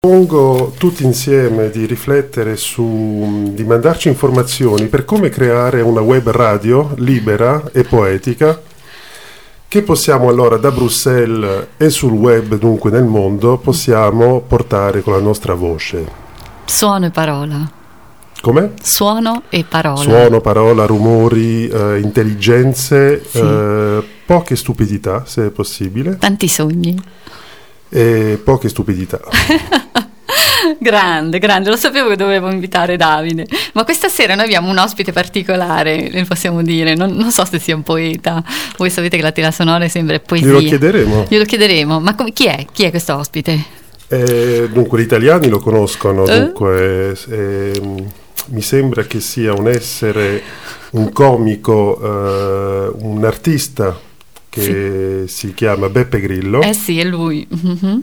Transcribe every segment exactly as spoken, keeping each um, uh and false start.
Propongo tutti insieme di riflettere su, di mandarci informazioni per come creare una web radio libera e poetica che possiamo allora da Bruxelles e sul web, dunque nel mondo, possiamo portare con la nostra voce. Suono e parola. Come? Suono e parola. Suono, parola, rumori, eh, intelligenze, Sì. eh, poche stupidità, se è possibile. Tanti sogni. E poche stupidità. Grande, grande, lo sapevo che dovevo invitare Davide, ma questa sera noi abbiamo un ospite particolare, le possiamo dire, non, non so se sia un poeta, voi sapete che la tela sonora è sempre poesia. Glielo chiederemo. Glielo chiederemo, ma come, chi è? Chi è questo ospite? Eh, dunque gli italiani lo conoscono, Eh? dunque eh, mi sembra che sia un essere, un comico, eh, un artista che Sì. si chiama Beppe Grillo. Eh sì, è lui. Mm-hmm.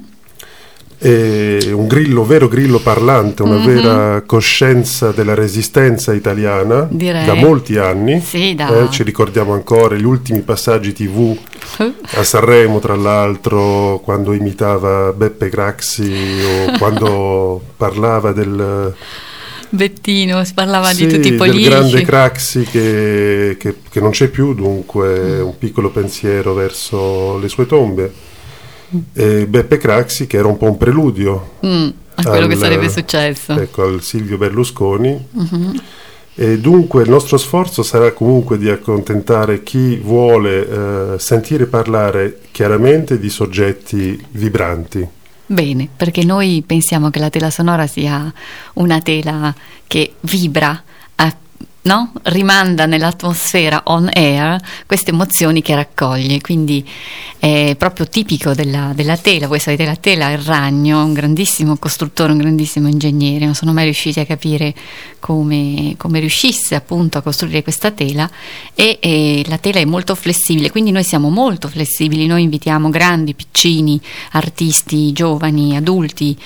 È un grillo, vero grillo parlante, una Mhm. vera coscienza della resistenza italiana. Direi. Da molti anni. Sì, da- Eh, ci ricordiamo ancora gli ultimi passaggi tivù a Sanremo, tra l'altro, quando imitava Beppe Craxi o quando parlava del, Bettino, si parlava sì, di tutti i del politici. grande Craxi che, che- che non c'è più, dunque un piccolo pensiero verso le sue tombe. E Beppe Craxi, che era un po' un preludio Mm, a quello al- che sarebbe successo. ecco, al Silvio Berlusconi. Mhm. E dunque il nostro sforzo sarà comunque di accontentare chi vuole eh, sentire parlare chiaramente di soggetti vibranti. Bene, perché noi pensiamo che la tela sonora sia una tela che vibra, a- no? Rimanda nell'atmosfera on air queste emozioni che raccoglie, quindi è proprio tipico della, della tela. Voi sapete, la tela è il ragno, un grandissimo costruttore, un grandissimo ingegnere, non sono mai riusciti a capire come, come riuscisse appunto a costruire questa tela e, e la tela è molto flessibile, quindi noi siamo molto flessibili, noi invitiamo grandi, piccini, artisti, giovani, adulti,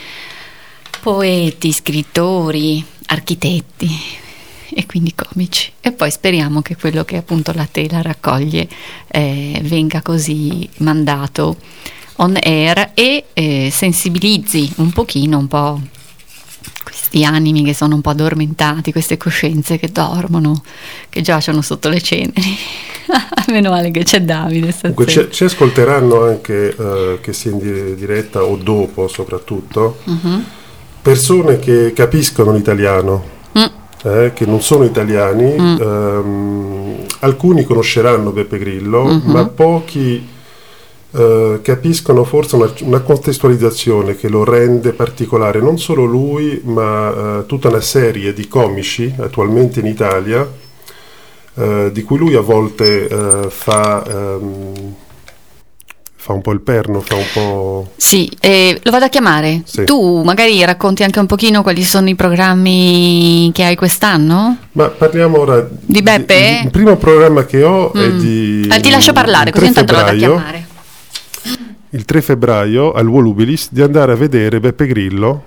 poeti, scrittori, architetti e quindi comici, e poi speriamo che quello che appunto la tela raccoglie eh, venga così mandato on air e eh, sensibilizzi un pochino, un po' questi animi che sono un po' addormentati, queste coscienze che dormono, che giacciono sotto le ceneri. Meno male che c'è Davide Dunque stasera. ci, ci ascolteranno anche, eh, che sia in di- diretta o dopo soprattutto, Mhm. persone che capiscono l'italiano. Mm. Eh, che non sono italiani, Mm. ehm, alcuni conosceranno Beppe Grillo, Mhm. ma pochi eh, capiscono forse una, una contestualizzazione che lo rende particolare, non solo lui, ma eh, tutta una serie di comici attualmente in Italia, eh, di cui lui a volte eh, fa, ehm, fa un po' il perno, fa un po'... Sì, eh, lo vado a chiamare. Sì. Tu magari racconti anche un pochino quali sono i programmi che hai quest'anno? Ma parliamo ora Di Beppe? Il primo programma che ho è Mm. di... Eh, ti lascio parlare, il così tre intanto lo vado a febbraio, chiamare. il tre febbraio al Volubilis, di andare a vedere Beppe Grillo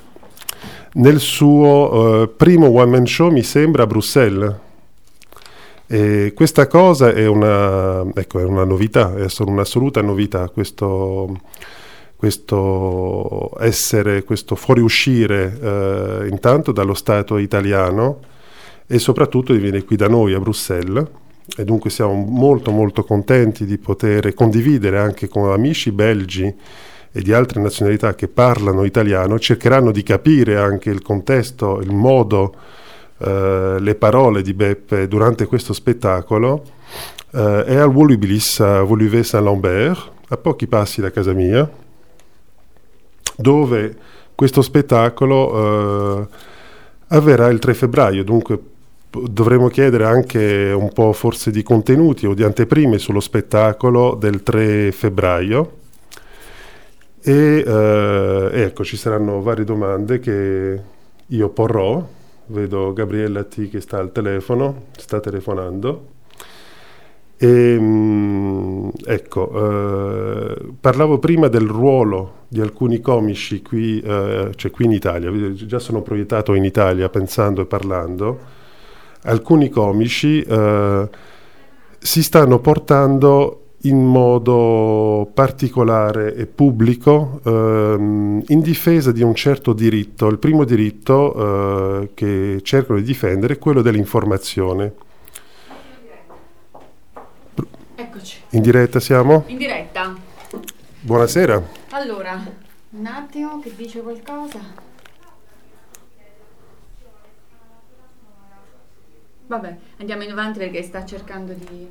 nel suo eh, primo one man show, mi sembra, a Bruxelles. E questa cosa è una, ecco, è una novità, è un'assoluta novità, questo, questo essere, questo fuoriuscire eh, intanto dallo Stato italiano e soprattutto di venire qui da noi a Bruxelles. E dunque siamo molto molto contenti di poter condividere anche con amici belgi e di altre nazionalità che parlano italiano, cercheranno di capire anche il contesto, il modo, eh, le parole di Beppe durante questo spettacolo. Eh, è al Volubilis a Woluwe-Saint-Lambert, a pochi passi da casa mia, dove questo spettacolo eh, avverrà il tre febbraio, dunque dovremo chiedere anche un po' forse di contenuti o di anteprime sullo spettacolo del tre febbraio e eh, ecco, ci saranno varie domande che io porrò. Vedo Gabriella T che sta al telefono, sta telefonando. E, mh, ecco, eh, parlavo prima del ruolo di alcuni comici qui, eh, cioè qui in Italia, già sono proiettato in Italia pensando e parlando. Alcuni comici eh, si stanno portando in modo particolare e pubblico ehm, in difesa di un certo diritto. Il primo diritto eh, che cercano di difendere è quello dell'informazione. Eccoci. In diretta siamo? In diretta. Buonasera. Allora, un attimo che dice qualcosa. Vabbè, andiamo in avanti perché sta cercando di,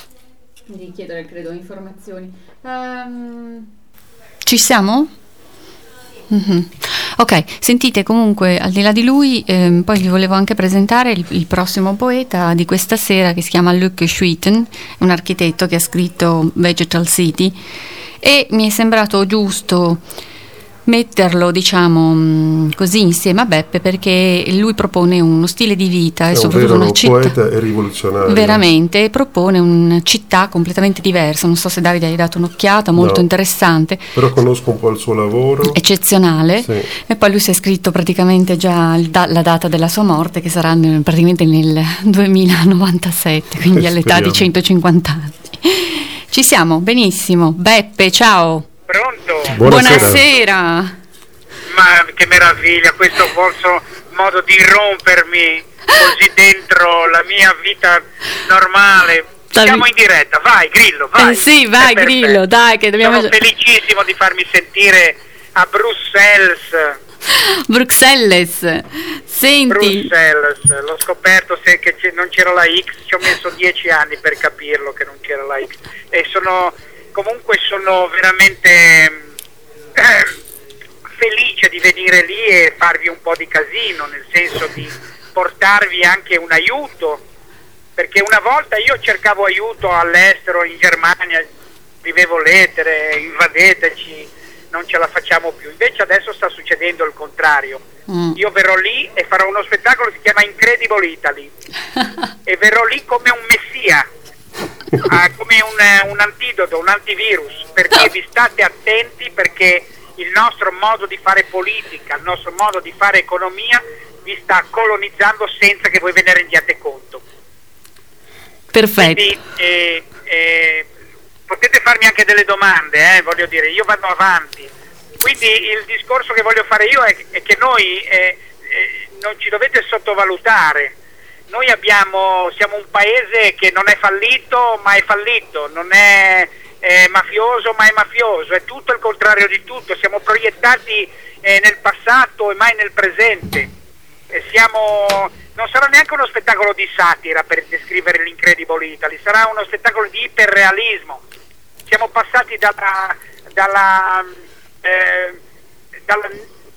di chiedere, credo, informazioni. Um... Ci siamo? Mm-hmm. Ok, sentite, comunque al di là di lui ehm, poi vi volevo anche presentare il, il prossimo poeta di questa sera, che si chiama Luc Schuiten, un architetto che ha scritto Vegetal City, e mi è sembrato giusto metterlo, diciamo così, insieme a Beppe, perché lui propone uno stile di vita è e soprattutto un vero una città poeta e rivoluzionario, veramente, propone una città completamente diversa. Non so se Davide hai dato un'occhiata, molto no, interessante, però conosco un po' il suo lavoro, eccezionale, sì. E poi lui si è scritto praticamente già il da- la data della sua morte, che sarà nel, praticamente nel duemilanovantasette, quindi all'età di centocinquanta anni. Ci siamo, benissimo. Beppe, ciao. Pronto? Buonasera. Buonasera. Ma che meraviglia, questo vostro modo di rompermi così dentro la mia vita normale. Siamo in diretta, vai Grillo, vai. Eh sì, vai Grillo, dai, che dobbiamo... Sono felicissimo di farmi sentire a Bruxelles. Bruxelles, senti... Bruxelles, l'ho scoperto se, che c- non c'era la X, ci ho messo dieci anni per capirlo che non c'era la X. E sono... Comunque sono veramente eh, felice di venire lì e farvi un po' di casino, nel senso di portarvi anche un aiuto, perché una volta io cercavo aiuto all'estero, in Germania, scrivevo lettere, invadeteci, non ce la facciamo più. Invece adesso sta succedendo il contrario. Mm. Io verrò lì e farò uno spettacolo che si chiama Incredible Italy e verrò lì come un messia. Ah, come un, un antidoto, un antivirus, perché vi state attenti, perché il nostro modo di fare politica, il nostro modo di fare economia vi sta colonizzando senza che voi ve ne rendiate conto. Perfetto. Quindi eh, eh, potete farmi anche delle domande, eh, voglio dire, io vado avanti. Quindi il discorso che voglio fare io è, è che noi eh, eh, non ci dovete sottovalutare. Noi abbiamo, siamo un paese che non è fallito ma è fallito, non è eh, mafioso ma è mafioso, è tutto il contrario di tutto, siamo proiettati eh, nel passato e mai nel presente. E siamo, non sarà neanche uno spettacolo di satira per descrivere l'Incredible Italy, sarà uno spettacolo di iperrealismo. Siamo passati dalla, dalla, eh, dalla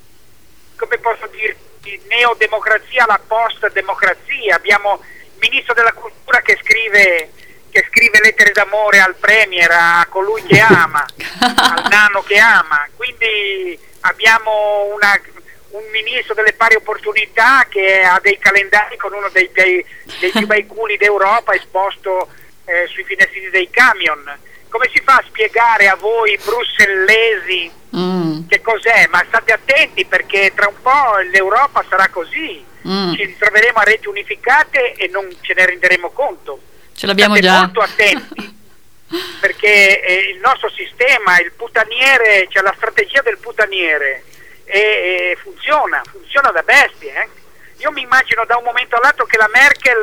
come posso dirti, neodemocrazia alla post-democrazia. Abbiamo il ministro della cultura che scrive che scrive lettere d'amore al premier, a colui che ama, al nano che ama. Quindi abbiamo una, un ministro delle pari opportunità che ha dei calendari con uno dei, dei, dei più bei culi d'Europa esposto eh, sui finestrini dei camion. Come si fa a spiegare a voi brussellesi mm. che cos'è? Ma state attenti, perché tra un po' l'Europa sarà così, mm. ci ritroveremo a reti unificate e non ce ne renderemo conto. Ce l'abbiamo state già. molto attenti, perché eh, il nostro sistema, il putaniere, cioè la strategia del putaniere e, e funziona, funziona da bestie. Eh? Io mi immagino da un momento all'altro che la Merkel,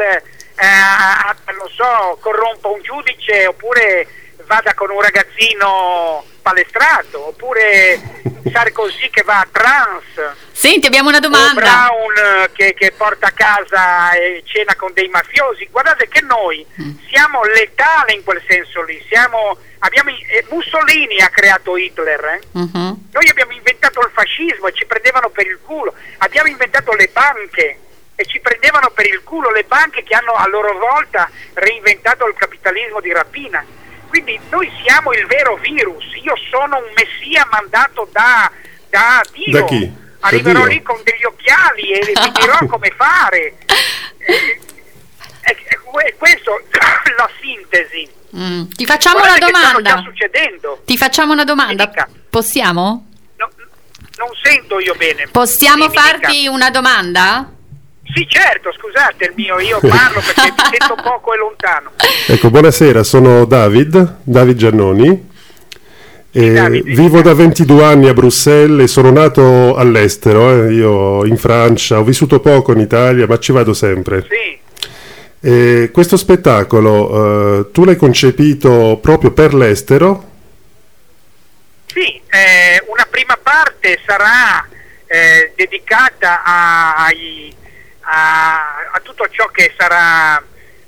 eh, non so, corrompa un giudice, oppure vada con un ragazzino palestrato, oppure Sarkozy che va a trans. Senti, abbiamo una domanda. O Brown che, che porta a casa e cena con dei mafiosi. Guardate che noi mm. siamo letali in quel senso lì. Siamo, abbiamo, eh, Mussolini ha creato Hitler. Eh? Mm-hmm. Noi abbiamo inventato il fascismo e ci prendevano per il culo. Abbiamo inventato le banche e ci prendevano per il culo le banche, che hanno a loro volta reinventato il capitalismo di rapina. Quindi noi siamo il vero virus. Io sono un messia mandato da, da Dio. Da chi? Arriverò da lì con degli occhiali e vi dirò come fare. E, e, e questo la sintesi. Mm. Ti facciamo Guardate una domanda. Sta succedendo. Ti facciamo una domanda. Possiamo? No, non sento io bene. Possiamo Dimmi, farti dica. una domanda? Sì, certo, scusate il mio, io parlo perché mi sento poco e lontano. Ecco, buonasera, sono David, David Giannoni. E Davide, vivo da ventidue anni a Bruxelles e sono nato all'estero, eh. Io in Francia, ho vissuto poco in Italia, ma ci vado sempre. Sì. E questo spettacolo, eh, tu l'hai concepito proprio per l'estero? Sì, eh, una prima parte sarà eh, dedicata a, ai, a, a tutto ciò che sarà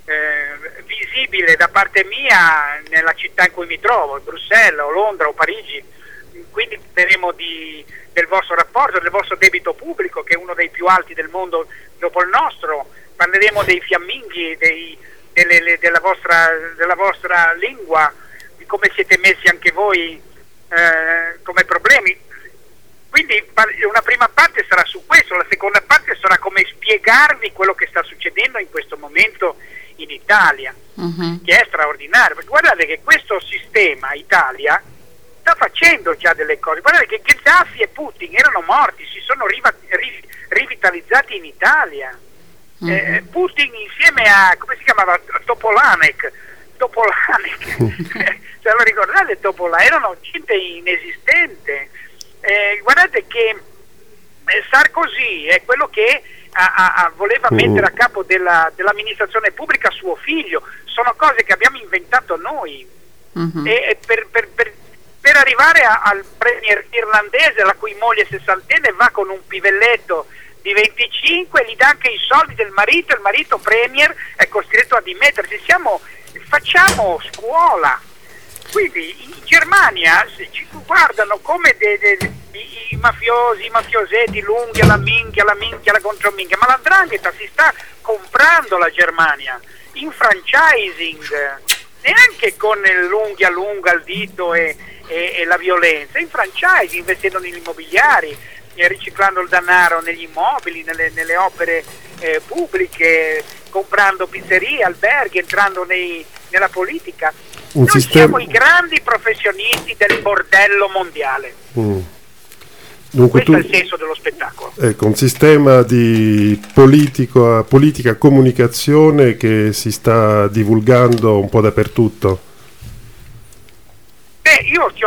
eh, visibile da parte mia nella città in cui mi trovo, Bruxelles o Londra o Parigi, quindi parleremo di, del vostro rapporto, del vostro debito pubblico che è uno dei più alti del mondo dopo il nostro, parleremo dei fiamminghi, dei, delle, le, della, vostra, della vostra lingua, di come siete messi anche voi eh, come problemi. Quindi una prima parte sarà su questo, la seconda parte sarà come spiegarvi quello che sta succedendo in questo momento in Italia, uh-huh. che è straordinario, perché guardate che questo sistema Italia sta facendo già delle cose, guardate che Gheddafi e Putin erano morti, si sono riva- ri- rivitalizzati in Italia, uh-huh. eh, Putin insieme a, come si chiamava, Topolanek, Topolanek, se lo ricordate Topolanek, erano gente inesistente. Eh, guardate che eh, Sarkozy è quello che a, a, a voleva mettere a capo della, dell'amministrazione pubblica suo figlio, sono cose che abbiamo inventato noi. Uh-huh. e, e per, per, per, per arrivare a, al premier irlandese la cui moglie sessantenne va con un pivelletto di venticinque, gli dà anche i soldi del marito, il marito premier è costretto a dimettersi. Siamo, facciamo scuola. Quindi in Germania ci guardano come de, de, de, i, i mafiosi, i mafiosetti, l'unghia, la minchia, la minchia, la controminchia, ma la 'ndrangheta si sta comprando la Germania in franchising, neanche con l'unghia lunga al dito e, e, e la violenza, in franchising, investendo negli immobiliari, e riciclando il denaro negli immobili, nelle, nelle opere eh, pubbliche, comprando pizzerie, alberghi, entrando nei, nella politica. Un Noi sistema... siamo i grandi professionisti del bordello mondiale. Mm. Dunque Questo tu... è il senso dello spettacolo. Ecco, un sistema di politico, politica comunicazione che si sta divulgando un po' dappertutto. Beh, io ho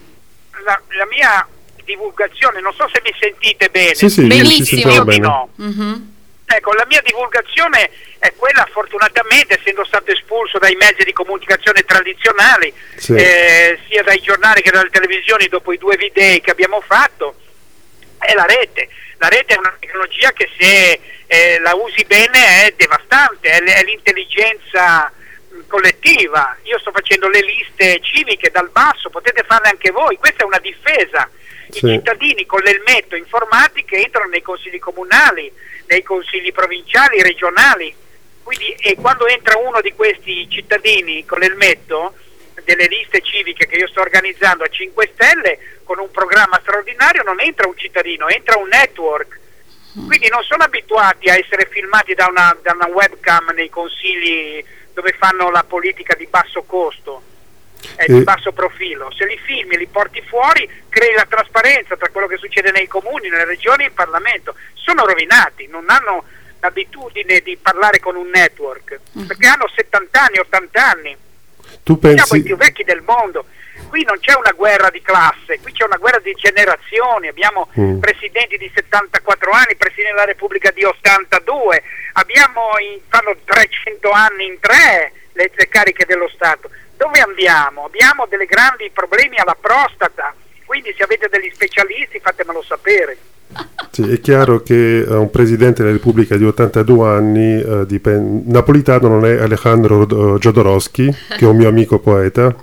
la, la mia divulgazione, non so se mi sentite bene. Sì, sì, benissimo. Io bene. No. Mm-hmm. Ecco, la mia divulgazione è quella, fortunatamente, essendo stato espulso dai mezzi di comunicazione tradizionali, sì. eh, sia dai giornali che dalle televisioni dopo i due video che abbiamo fatto, è la rete. La rete è una tecnologia che se eh, la usi bene è devastante, è, è l'intelligenza collettiva. Io sto facendo le liste civiche dal basso, potete farle anche voi, questa è una difesa. I sì. cittadini con l'elmetto informatico entrano nei consigli comunali, nei consigli provinciali, regionali, quindi e quando entra uno di questi cittadini con l'elmetto delle liste civiche che io sto organizzando a cinque Stelle con un programma straordinario, non entra un cittadino, entra un network, quindi non sono abituati a essere filmati da una, da una webcam nei consigli dove fanno la politica di basso costo e di basso profilo. Se li filmi, li porti fuori, crei la trasparenza tra quello che succede nei comuni, nelle regioni e in Parlamento. Sono rovinati, non hanno l'abitudine di parlare con un network, perché hanno settanta anni, ottanta anni. Tu pensi... Siamo i più vecchi del mondo. Qui non c'è una guerra di classe, qui c'è una guerra di generazioni. Abbiamo mm. presidenti di settantaquattro anni, presidenti della Repubblica di ottantadue, abbiamo in, fanno trecento anni in tre le, le cariche dello Stato. Dove andiamo? Abbiamo dei grandi problemi alla prostata, quindi se avete degli specialisti fatemelo sapere. Sì, è chiaro che uh, un presidente della Repubblica di ottantadue anni uh, dipend... napolitano non è Alejandro uh, Jodorowsky, che è un mio amico poeta.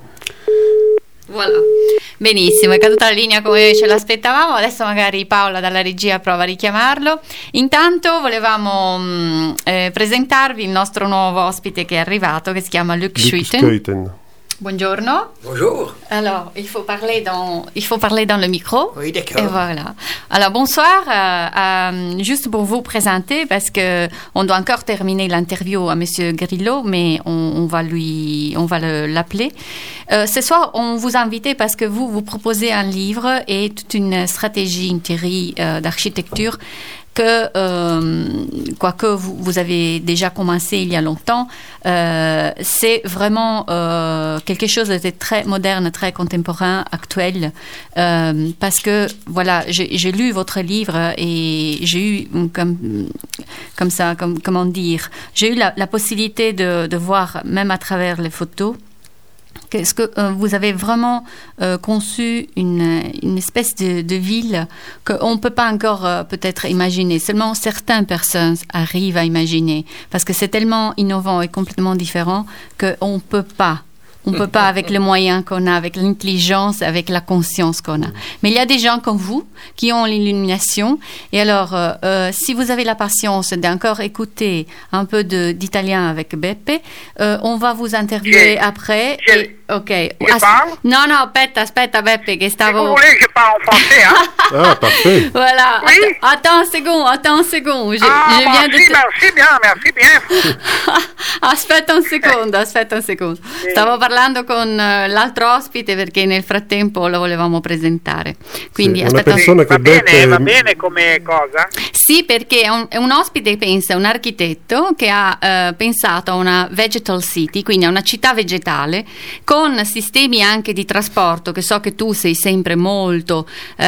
Voilà. Benissimo, è caduta la linea come ce l'aspettavamo, adesso magari Paola dalla regia prova a richiamarlo. Intanto volevamo mh, eh, presentarvi il nostro nuovo ospite che è arrivato, che si chiama Luc Schuiten. Buongiorno. Bonjour. Alors, il faut parler dans, il faut parler dans le micro. Oui, d'accord. Et voilà. Alors, bonsoir. Euh, euh, juste pour vous présenter, parce que on doit encore terminer l'interview à Monsieur Grillo, mais on, on va lui, on va le, l'appeler. Euh, ce soir, on vous a invité parce que vous, vous proposez un livre et toute une stratégie, une théorie euh, d'architecture que, euh, quoique vous, vous avez déjà commencé il y a longtemps, euh, c'est vraiment euh, quelque chose de très moderne, très contemporain, actuel, euh, parce que, voilà, j'ai, j'ai lu votre livre et j'ai eu, comme, comme ça, comme, comment dire, j'ai eu la, la possibilité de, de voir, même à travers les photos, qu'est-ce que euh, vous avez vraiment euh, conçu une, une espèce de, de ville qu'on ne peut pas encore euh, peut-être imaginer. Seulement certaines personnes arrivent à imaginer parce que c'est tellement innovant et complètement différent qu'on ne peut pas. On ne peut pas avec les moyens qu'on a, avec l'intelligence, avec la conscience qu'on a. Mais il y a des gens comme vous qui ont l'illumination. Et alors, euh, euh, si vous avez la patience d'encore écouter un peu de, d'italien avec Beppe, euh, on va vous interviewer J'ai, après. j'ai, Et, ok. Je As- parle? Non, non, aspetta, aspetta Beppe, che stavo... Si vous voulez que je parle en français, hein? Ah, parfait. Voilà. Oui. Att- attends un second, attends un second. Je, Ah, je viens merci, de te... merci bien, merci bien. Aspetta un secondo, aspetta un secondo. Stavo parlando con uh, l'altro ospite perché nel frattempo lo volevamo presentare. Quindi Sì, aspetta una un persona Va che bene, Beppe... va bene come cosa? Sì, perché è un, è un ospite, pensa, un architetto che ha eh, pensato a una vegetal city, quindi a una città vegetale, con sistemi anche di trasporto, che so che tu sei sempre molto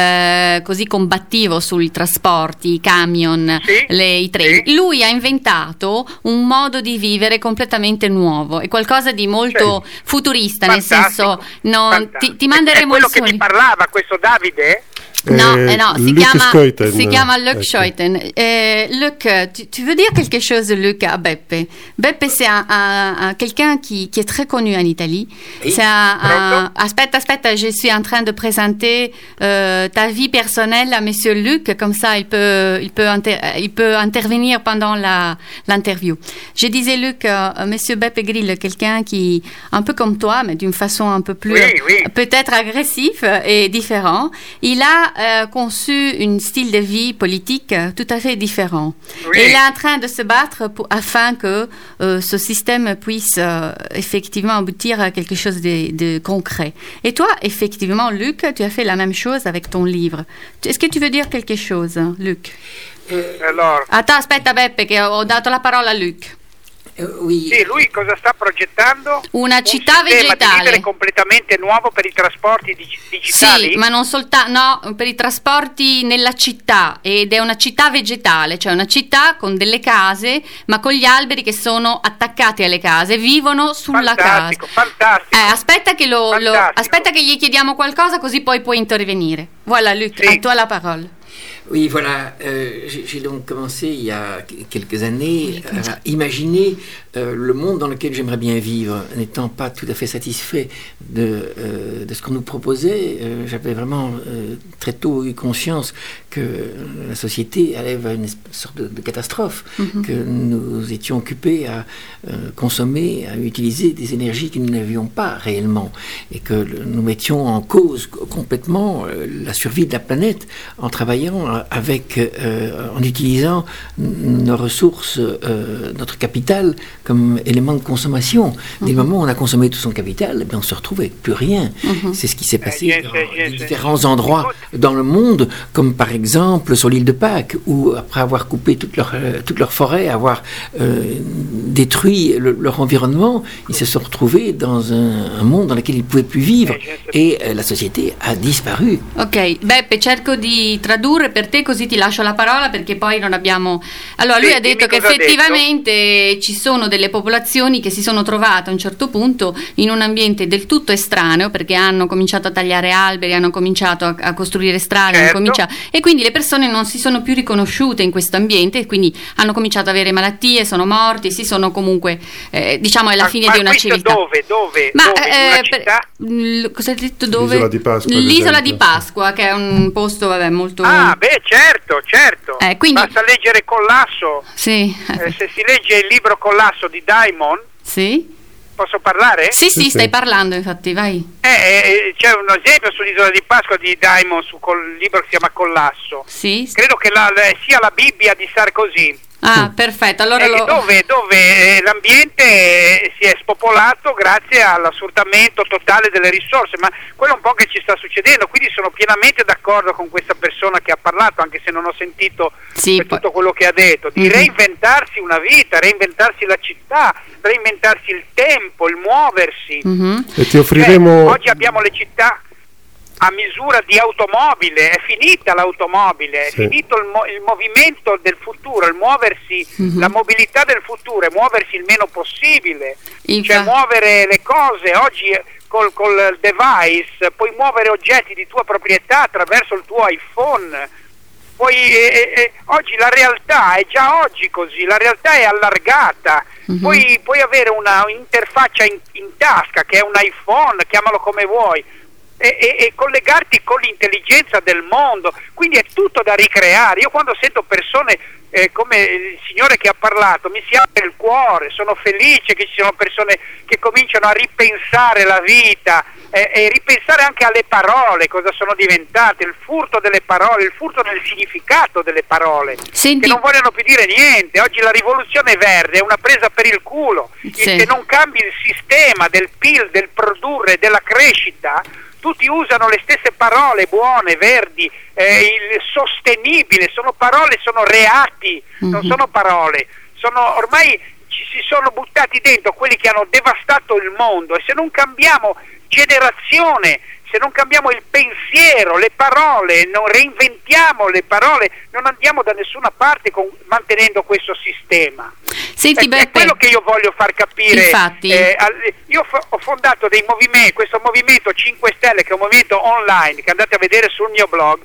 eh, così combattivo sui trasporti, i camion, Sì, le, i treni. sì. Lui ha inventato un modo di vivere completamente nuovo, è qualcosa di molto Sì. futurista, Fantastico, nel senso, non, ti, fantastico. ti manderemo È quello il che sole. mi parlava, questo Davide? Non, Eh, eh non, si Luc chiama, Scheuten, si chiama Luc ecco. Scheuten. Euh, Luc, tu, tu veux dire quelque chose, Luc, à Beppe? Beppe, c'est un, un- un- quelqu'un qui, qui est très connu en Italie. Oui. C'est un, un- Pronto? Aspetta, aspetta, je suis en train de présenter euh, ta vie personnelle à Monsieur Luc, comme ça il peut, il peut, inter- il peut intervenir pendant la, l'interview. Je disais, Luc, euh, Monsieur Beppe Grillo, quelqu'un qui, un peu comme toi, mais d'une façon un peu plus, Oui, oui. peut-être agressif et différent, il a euh, conçu un style de vie politique euh, tout à fait différent. Oui. Et il est en train de se battre pour, afin que euh, ce système puisse euh, effectivement aboutir à quelque chose de, de concret. Et toi, effectivement, Luc, tu as fait la même chose avec ton livre. Est-ce que tu veux dire quelque chose, hein, Luc? Allora, Attends, aspetta Beppe, che ho dato la parola a Luc. Euh, oui. sì, lui cosa sta progettando? Una Un città sistema di vegetale. vivere completamente nuovo per i trasporti dig- digitali? Sì, ma non soltanto, no, per i trasporti nella città, ed è una città vegetale, cioè una città con delle case, ma con gli alberi che sono attaccati alle case, vivono sulla Fantastico, casa. fantastico. Eh, aspetta che lo, lo- Fantastico. aspetta che gli chiediamo qualcosa così poi puoi intervenire. Voilà Luc, Sì. a toi la parole. Oui, voilà. euh, j'ai, j'ai donc commencé il y a quelques années à imaginer euh, le monde dans lequel j'aimerais bien vivre, n'étant pas tout à fait satisfait de, euh, de ce qu'on nous proposait. Euh, j'avais vraiment euh, très tôt eu conscience que la société allait vers une sorte de, de catastrophe, Mhm. que nous étions occupés à euh, consommer, à utiliser des énergies que nous n'avions pas réellement, et que le- nous mettions en cause complètement euh, la survie de la planète en travaillant euh, avec, euh, en utilisant n- nos ressources, euh, notre capital comme élément de consommation. Dès le moment où on a consommé tout son capital, eh bien, on se retrouve avec plus rien. Mhm. C'est ce qui s'est passé yes, dans yes, yes, les yes. différents endroits dans le monde, comme par exemple sur l'île de Pâques, où après avoir coupé toute leur, euh, toute leur forêt, avoir euh, détruit le- leur environnement, ils se sont retrouvés dans un, un monde dans lequel ils ne pouvaient plus vivre. Et euh, la société a disparu. Ok, Beppe, cerco di tradurre per te così ti lascio la parola perché poi non abbiamo... Allora, lui Sì, ha detto dimmi che cosa ha effettivamente ci sono delle popolazioni che si sono trovate a un certo punto in un ambiente del tutto estraneo perché hanno cominciato a tagliare alberi, hanno cominciato a, a costruire strade, hanno Certo. cominciato... e quindi le persone non si sono più riconosciute in questo ambiente e quindi hanno cominciato ad avere malattie, sono morti, si sono comunque, eh, diciamo, è la Ma- fine ma di una questo civiltà. dove? Dove? Ma Dove? In una eh, per- città? l- cosa hai detto dove? L'isola di Pasqua, ad L'isola esempio. di Pasqua, che è un posto, vabbè, molto... Ah, beh, certo, certo. Eh, quindi- Basta leggere Collasso. Sì, Eh, se si legge il libro Collasso di Diamond, sì? posso parlare? Sì, sì, Sì, stai sì. parlando, infatti, vai. Eh, eh, c'è un esempio sull'isola di Pasqua di Diamond, su col libro che si chiama Collasso. Sì? Credo che la- la- sia la Bibbia di Sarkozy. Ah, perfetto. Allora eh, lo... dove, dove l'ambiente si è spopolato grazie all'assurdamento totale delle risorse, ma quello è un po' che ci sta succedendo, quindi sono pienamente d'accordo con questa persona che ha parlato, anche se non ho sentito sì, per poi... tutto quello che ha detto, di mm-hmm. reinventarsi una vita, reinventarsi la città, reinventarsi il tempo, il muoversi. Mm-hmm. E ti offriremo... Cioè, oggi abbiamo le città a misura di automobile, è finita l'automobile, sì. è finito il, mo- il movimento del futuro, il muoversi, mm-hmm. la mobilità del futuro, è muoversi il meno possibile, Infa... cioè muovere le cose. Oggi col, col device puoi muovere oggetti di tua proprietà attraverso il tuo iPhone. Poi, eh, eh, oggi la realtà è già oggi così, la realtà è allargata, mm-hmm. puoi, puoi avere una interfaccia in, in tasca che è un iPhone, chiamalo come vuoi, E, e, e collegarti con l'intelligenza del mondo, quindi è tutto da ricreare. Io quando sento persone eh, come il signore che ha parlato mi si apre il cuore, sono felice che ci siano persone che cominciano a ripensare la vita eh, e ripensare anche alle parole, cosa sono diventate, il furto delle parole, il furto del significato delle parole. Senti... che non vogliono più dire niente. Oggi la rivoluzione verde è una presa per il culo, sì. Se non cambi il sistema del P I L, del produrre, della crescita, tutti usano le stesse parole buone, verdi, eh, il sostenibile, sono parole, sono reati, mm-hmm. non sono parole, sono ormai ci si sono buttati dentro quelli che hanno devastato il mondo, e se non cambiamo generazione, se non cambiamo il pensiero, le parole, non reinventiamo le parole, non andiamo da nessuna parte con, mantenendo questo sistema. Senti, è, è quello che io voglio far capire. Infatti. Eh, io f- ho fondato dei movimenti, questo movimento cinque Stelle, che è un movimento online, che andate a vedere sul mio blog,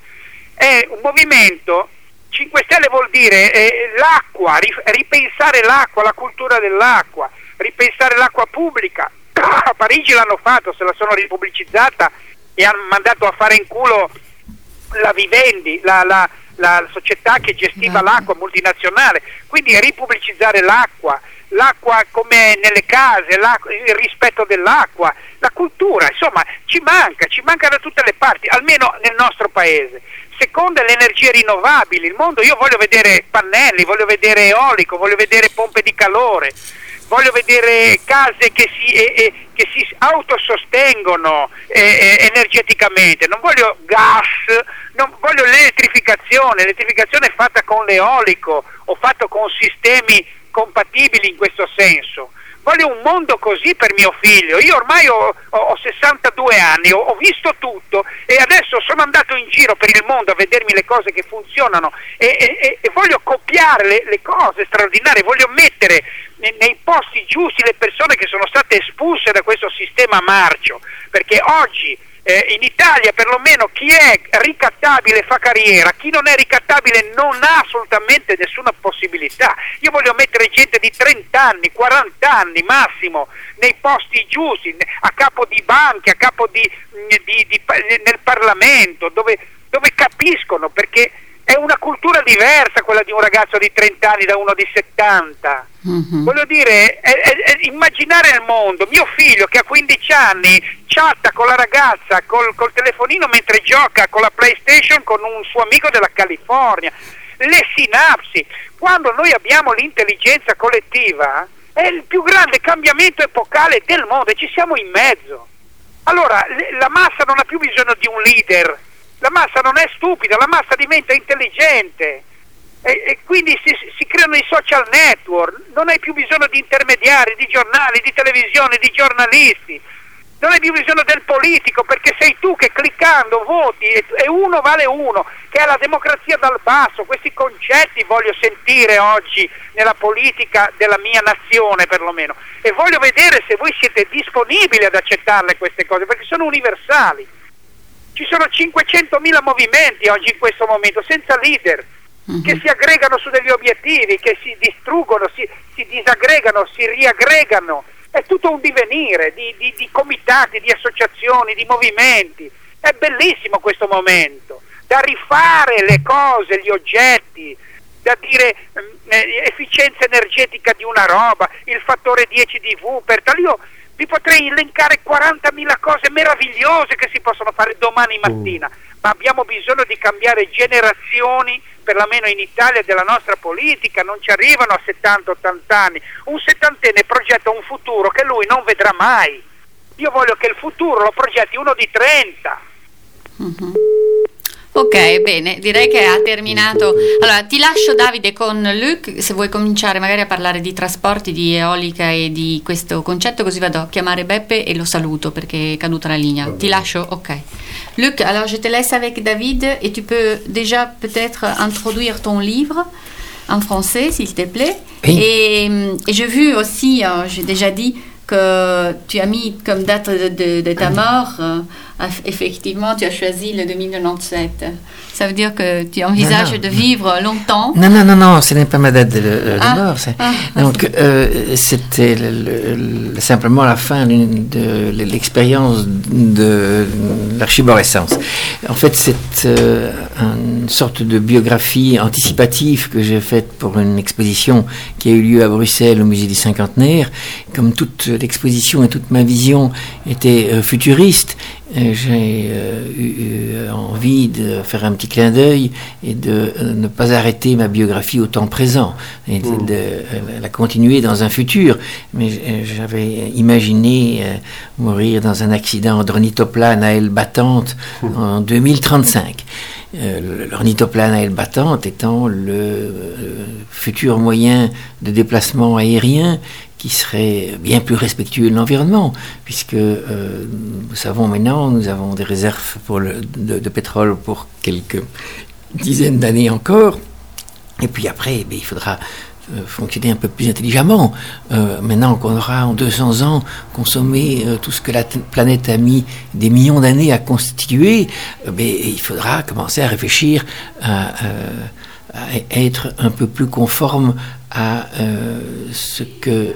è un movimento, cinque Stelle vuol dire eh, l'acqua, ri- ripensare l'acqua, la cultura dell'acqua, ripensare l'acqua pubblica. A Parigi l'hanno fatto, se la sono ripubblicizzata e hanno mandato a fare in culo la Vivendi, la, la, la società che gestiva l'acqua multinazionale. Quindi ripubblicizzare l'acqua, l'acqua come nelle case, il rispetto dell'acqua, la cultura, insomma ci manca, ci manca da tutte le parti, almeno nel nostro paese. Seconda, le energie rinnovabili, il mondo, io voglio vedere pannelli, voglio vedere eolico, voglio vedere pompe di calore, voglio vedere case che si, eh, eh, che si autosostengono eh, eh, energeticamente, non voglio gas, non voglio l'elettrificazione, l'elettrificazione fatta con l'eolico o fatta con sistemi compatibili in questo senso. Voglio un mondo così per mio figlio. Io ormai ho, ho, ho sessantadue anni, ho, ho visto tutto e adesso sono andato in giro per il mondo a vedermi le cose che funzionano e, e, e voglio copiare le, le cose straordinarie, voglio mettere nei, nei posti giusti le persone che sono state espulse da questo sistema marcio, perché oggi eh, in Italia perlomeno chi è ricattabile fa carriera, chi non è ricattabile non ha assolutamente nessuna possibilità. Io voglio mettere gente di trenta anni, quaranta anni massimo nei posti giusti, a capo di banche, a capo di, di, di, nel Parlamento, dove, dove capiscono, perché è una cultura diversa quella di un ragazzo di trenta anni da uno di settanta. Mm-hmm. Voglio dire, è, è, è immaginare il mondo. Mio figlio che ha quindici anni chatta con la ragazza col, col telefonino mentre gioca con la PlayStation con un suo amico della California. Le sinapsi. Quando noi abbiamo l'intelligenza collettiva è il più grande cambiamento epocale del mondo e ci siamo in mezzo. Allora la massa non ha più bisogno di un leader, la massa non è stupida, la massa diventa intelligente e, e quindi si, si creano i social network, non hai più bisogno di intermediari, di giornali, di televisione, di giornalisti, non hai più bisogno del politico, perché sei tu che cliccando voti e, e uno vale uno, che è la democrazia dal basso. Questi concetti voglio sentire oggi nella politica della mia nazione perlomeno, e voglio vedere se voi siete disponibili ad accettarle queste cose, perché sono universali. Ci sono cinquecentomila movimenti oggi in questo momento senza leader, mm-hmm. che si aggregano su degli obiettivi, che si distruggono, si, si disaggregano, si riaggregano. È tutto un divenire di, di, di comitati, di associazioni, di movimenti. È bellissimo questo momento, da rifare le cose, gli oggetti, da dire eh, efficienza energetica di una roba, il fattore dieci di V per tal. Io vi potrei elencare quarantamila cose meravigliose che si possono fare domani mattina, mm. ma abbiamo bisogno di cambiare generazioni perlomeno in Italia, della nostra politica, non ci arrivano a settanta ottanta anni. Un settantenne progetta un futuro che lui non vedrà mai. Io voglio che il futuro lo progetti uno di trenta. Mm-hmm. Ok, bene, direi che ha terminato. Allora, ti lascio Davide con Luc, se vuoi cominciare magari a parlare di trasporti, di eolica e di questo concetto, così vado a chiamare Beppe e lo saluto perché è caduta la linea. Ti lascio, ok. Luc, alors je te laisse avec David et tu peux déjà peut-être introduire ton livre en français, s'il te plaît. Oui. Et, et j'ai vu aussi, euh, j'ai déjà dit que tu as mis comme date de, de, de ta mort, euh, effectivement, tu as choisi le deux mille quatre-vingt-dix-sept. Ça veut dire que tu envisages non, non. de vivre longtemps? Non, non, non, non, ce n'est pas ma date de, de ah, mort. C'est, ah, donc, euh, c'était le, le, simplement la fin de l'expérience de l'archiborescence. En fait, c'est euh, une sorte de biographie anticipative que j'ai faite pour une exposition qui a eu lieu à Bruxelles au musée du Cinquantenaire. Comme toute l'exposition et toute ma vision était euh, futuriste, euh, j'ai euh, eu, eu envie de faire un petit clin d'œil et de euh, ne pas arrêter ma biographie au temps présent et de, mmh. de, de la continuer dans un futur. Mais euh, j'avais imaginé euh, mourir dans un accident d'ornitoplane à aile battante mmh. en deux mille trente-cinq. Euh, l'ornitoplane à aile battante étant le euh, futur moyen de déplacement aérien qui serait bien plus respectueux de l'environnement, puisque euh, nous savons maintenant, nous avons des réserves pour le, de, de pétrole pour quelques dizaines d'années encore, et puis après, eh bien, il faudra euh, fonctionner un peu plus intelligemment. Euh, maintenant qu'on aura en deux cents ans consommé euh, tout ce que la t- planète a mis des millions d'années à constituer, euh, bien, il faudra commencer à réfléchir à, euh, à être un peu plus conforme à euh, ce que euh,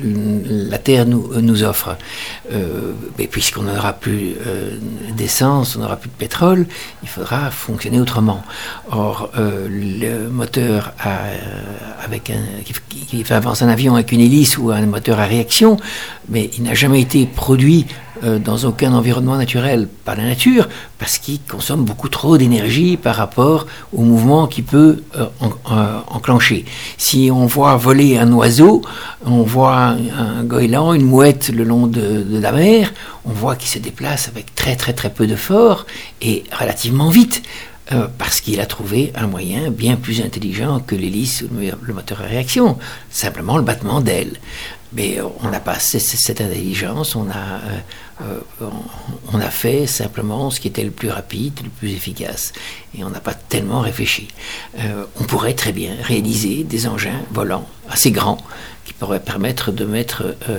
la Terre nous, euh, nous offre. Euh, et puisqu'on n'aura plus euh, d'essence, on n'aura plus de pétrole, il faudra fonctionner autrement. Or, euh, le moteur à, euh, avec un, qui, qui fait avancer un avion avec une hélice ou un moteur à réaction, mais il n'a jamais été produit euh, dans aucun environnement naturel par la nature, parce qu'il consomme beaucoup trop d'énergie par rapport au mouvement qu'il peut euh, en, euh, enclencher. Si on voit voler un oiseau, on voit un, un goéland, une mouette le long de, de la mer, on voit qu'il se déplace avec très très très peu d'effort et relativement vite, euh, parce qu'il a trouvé un moyen bien plus intelligent que l'hélice ou le, le moteur à réaction, simplement le battement d'ailes. Mais on n'a pas cette, cette intelligence, on a, euh, on, on a fait simplement ce qui était le plus rapide, le plus efficace, et on n'a pas tellement réfléchi. Euh, on pourrait très bien réaliser des engins volants assez grands qui pourraient permettre de mettre euh,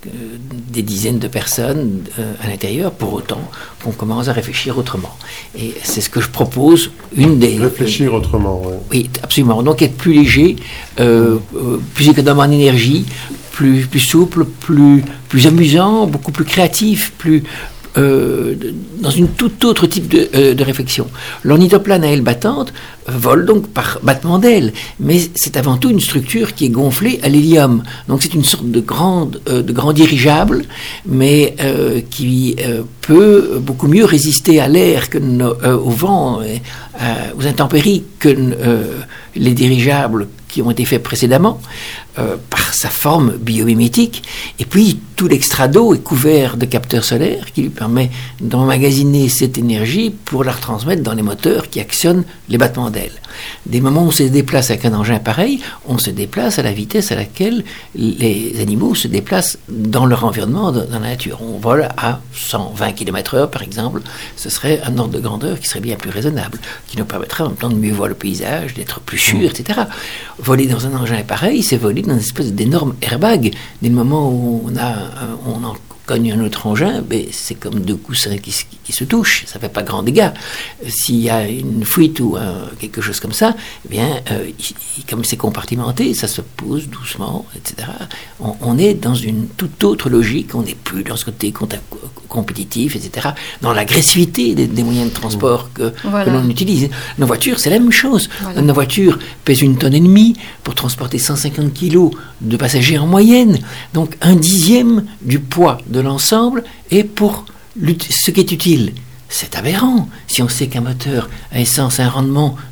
des dizaines de personnes euh, à l'intérieur, pour autant qu'on commence à réfléchir autrement. Et c'est ce que je propose, une des... Réfléchir une, autrement, oui. Oui, absolument. Donc être plus léger, euh, euh, plus économe en énergie, plus, plus souple, plus, plus amusant, beaucoup plus créatif, plus... Euh, dans une toute autre type de, euh, de réflexion. L'ornitoplane à aile battante vole donc par battement d'aile, mais c'est avant tout une structure qui est gonflée à l'hélium. Donc c'est une sorte de, grande, euh, de grand dirigeable, mais euh, qui euh, peut beaucoup mieux résister à l'air, que no, euh, au vent, euh, aux intempéries que euh, les dirigeables qui ont été faits précédemment, euh, par sa forme biomimétique. Et puis, tout l'extra d'eau est couvert de capteurs solaires qui lui permet d'emmagasiner cette énergie pour la retransmettre dans les moteurs qui actionnent les battements d'ailes. Des moments où on se déplace avec un engin pareil, on se déplace à la vitesse à laquelle les animaux se déplacent dans leur environnement, dans la nature. On vole à cent vingt kilomètres heure, par exemple. Ce serait un ordre de grandeur qui serait bien plus raisonnable, qui nous permettrait en même temps de mieux voir le paysage, d'être plus sûr, et cetera. Voler dans un engin pareil, c'est voler dans une espèce d'énorme airbag. Dès le moment où on, a, on en cogne un autre engin, ben c'est comme deux coussins qui, qui, qui se touchent, ça ne fait pas grand dégât. S'il y a une fuite ou un, quelque chose comme ça, eh bien, euh, il, comme c'est compartimenté, ça se pose doucement, et cetera. On, on est dans une toute autre logique, on n'est plus dans ce côté compétitif, et cetera, dans l'agressivité des, des moyens de transport que, voilà. que l'on utilise. Nos voitures, c'est la même chose. Voilà. Nos voitures pèsent une tonne et demie pour transporter cent cinquante kilos de passagers en moyenne, donc un dixième du poids de l'ensemble est pour ce qui est utile. C'est aberrant. Si on sait qu'un moteur à essence a un rendement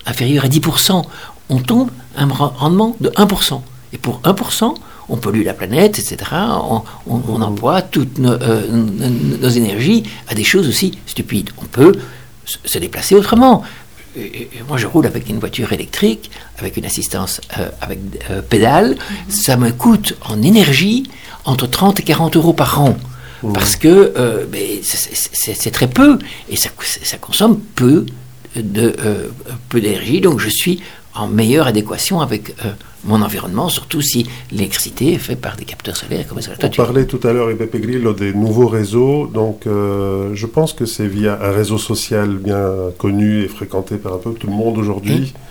inférieur à dix pour cent, on tombe à un rendement de un pour cent. Et pour un pour cent, on pollue la planète, et cetera. On, on, on emploie toutes nos, euh, nos énergies à des choses aussi stupides. On peut se déplacer autrement. Et moi, je roule avec une voiture électrique, avec une assistance euh, avec euh, pédale. Mm-hmm. Ça me coûte en énergie entre trente et quarante euros par an. Mmh. Parce que euh, mais c'est, c'est, c'est très peu et ça, ça consomme peu, de, euh, peu d'énergie. Donc, je suis en meilleure adéquation avec euh, mon environnement, surtout si l'électricité est faite par des capteurs solaires comme ça. On parlait tout à l'heure, Beppe Grillo, des nouveaux réseaux. Donc, euh, je pense que c'est via un réseau social bien connu et fréquenté par un peu tout le monde aujourd'hui mmh.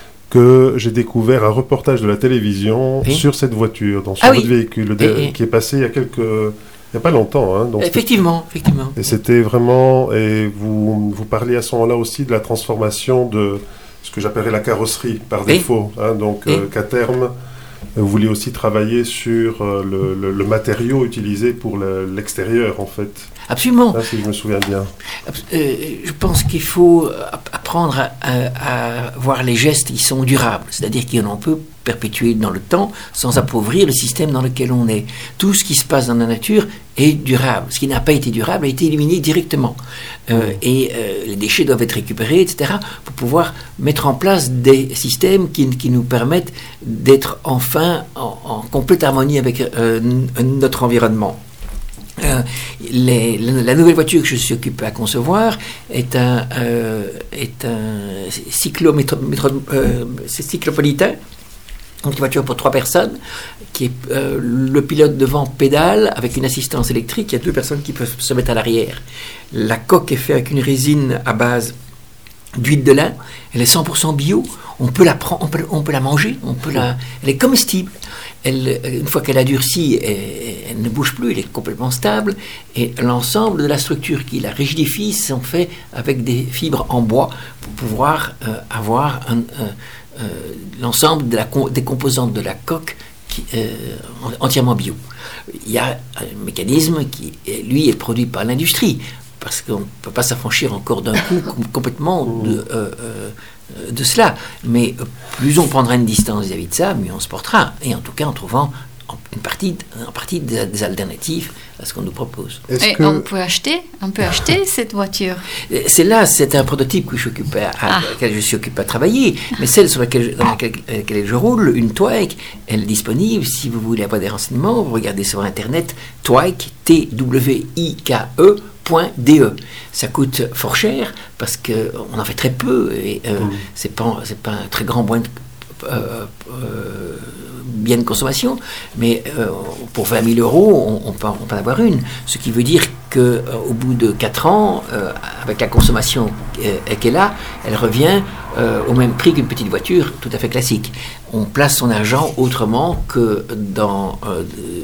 que j'ai découvert un reportage de la télévision mmh. sur cette voiture, dans sur ah, votre oui. véhicule, de, mmh. qui est passé il y a quelques... Il n'y a pas longtemps. Hein, donc effectivement, effectivement. Et c'était vraiment... Et vous, vous parliez à ce moment-là aussi de la transformation de ce que j'appellerais la carrosserie par oui. défaut. Hein, donc oui. euh, qu'à terme, vous vouliez aussi travailler sur euh, le, le, le matériau utilisé pour le, l'extérieur, en fait. Absolument. Là, si je me souviens bien. Euh, je pense qu'il faut apprendre à, à, à voir les gestes qui sont durables. C'est-à-dire qu'on peut perpétuer dans le temps sans appauvrir le système dans lequel on est. Tout ce qui se passe dans la nature est durable. Ce qui n'a pas été durable a été éliminé directement. Euh, et euh, les déchets doivent être récupérés, et cetera, pour pouvoir mettre en place des systèmes qui, qui nous permettent d'être enfin en, en complète harmonie avec euh, notre environnement. Euh, les, la, la nouvelle voiture que je suis occupé à concevoir est un, euh, est un cyclo-métro, métro, euh, cyclopolitain, donc une voiture pour trois personnes, qui est euh, le pilote devant pédale avec une assistance électrique. Il y a deux personnes qui peuvent se mettre à l'arrière. La coque est faite avec une résine à base d'huile de lin. Elle est cent pour cent bio. On peut la prendre, on peut, on peut la manger. On peut la, elle est comestible. Elle, une fois qu'elle a durci, elle, elle ne bouge plus, elle est complètement stable. Et l'ensemble de la structure qui la rigidifie sont faits avec des fibres en bois pour pouvoir euh, avoir un, euh, euh, l'ensemble de la, des composantes de la coque qui, euh, entièrement bio. Il y a un mécanisme qui, lui, est produit par l'industrie, parce qu'on ne peut pas s'affranchir encore d'un coup complètement de, euh, euh, de cela. Mais plus on prendra une distance vis-à-vis de ça, mieux on se portera. Et en tout cas en trouvant une partie, en partie des, des alternatives à ce qu'on nous propose. Est-ce Et que... on peut acheter, on peut acheter cette voiture. C'est là, c'est un prototype que je suis occupé à, à, ah. laquelle je suis occupé à travailler. Mais celle sur laquelle, dans laquelle, laquelle je roule, une Twike, elle est disponible. Si vous voulez avoir des renseignements, vous regardez sur Internet Twike, T W I K E. .de. Ça coûte fort cher parce qu'on en fait très peu et euh, mmh. c'est pas c'est pas un très grand bien de, euh, euh, bien de consommation, mais euh, pour vingt mille euros on, on, peut, on peut en avoir une, ce qui veut dire qu'au euh, bout de quatre ans euh, avec la consommation qu'elle a, elle revient euh, au même prix qu'une petite voiture tout à fait classique. On place son argent autrement que dans, euh,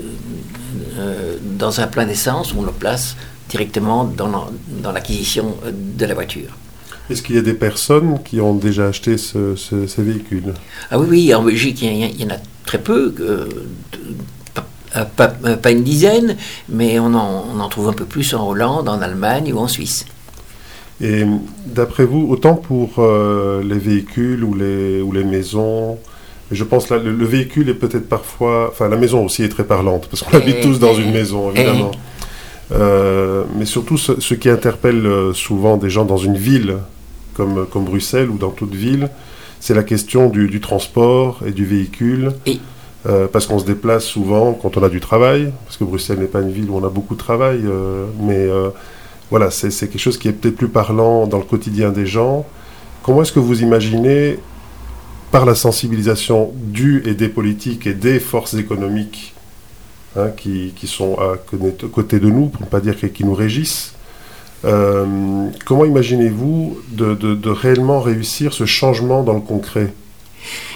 euh, dans un plein d'essence où on le place directement dans, la, dans l'acquisition de la voiture. Est-ce qu'il y a des personnes qui ont déjà acheté ce, ce, ces véhicules ? Ah oui, oui, en Belgique, il y, il y en a très peu, euh, pas, pas, pas une dizaine, mais on en, on en trouve un peu plus en Hollande, en Allemagne ou en Suisse. Et d'après vous, autant pour euh, les véhicules ou les, ou les maisons, je pense que le, le véhicule est peut-être parfois... Enfin, la maison aussi est très parlante, parce qu'on et, habite tous dans et, une maison, évidemment. Et, Euh, mais surtout ce, ce qui interpelle euh, souvent des gens dans une ville comme, comme Bruxelles ou dans toute ville, c'est la question du, du transport et du véhicule, et... euh, parce qu'on se déplace souvent quand on a du travail, parce que Bruxelles n'est pas une ville où on a beaucoup de travail, euh, mais euh, voilà, c'est, c'est quelque chose qui est peut-être plus parlant dans le quotidien des gens. Comment est-ce que vous imaginez, par la sensibilisation du et des politiques et des forces économiques, Hein, qui, qui sont à côté de nous, pour ne pas dire qui nous régissent. Euh, comment imaginez-vous de, de, de réellement réussir ce changement dans le concret ? Je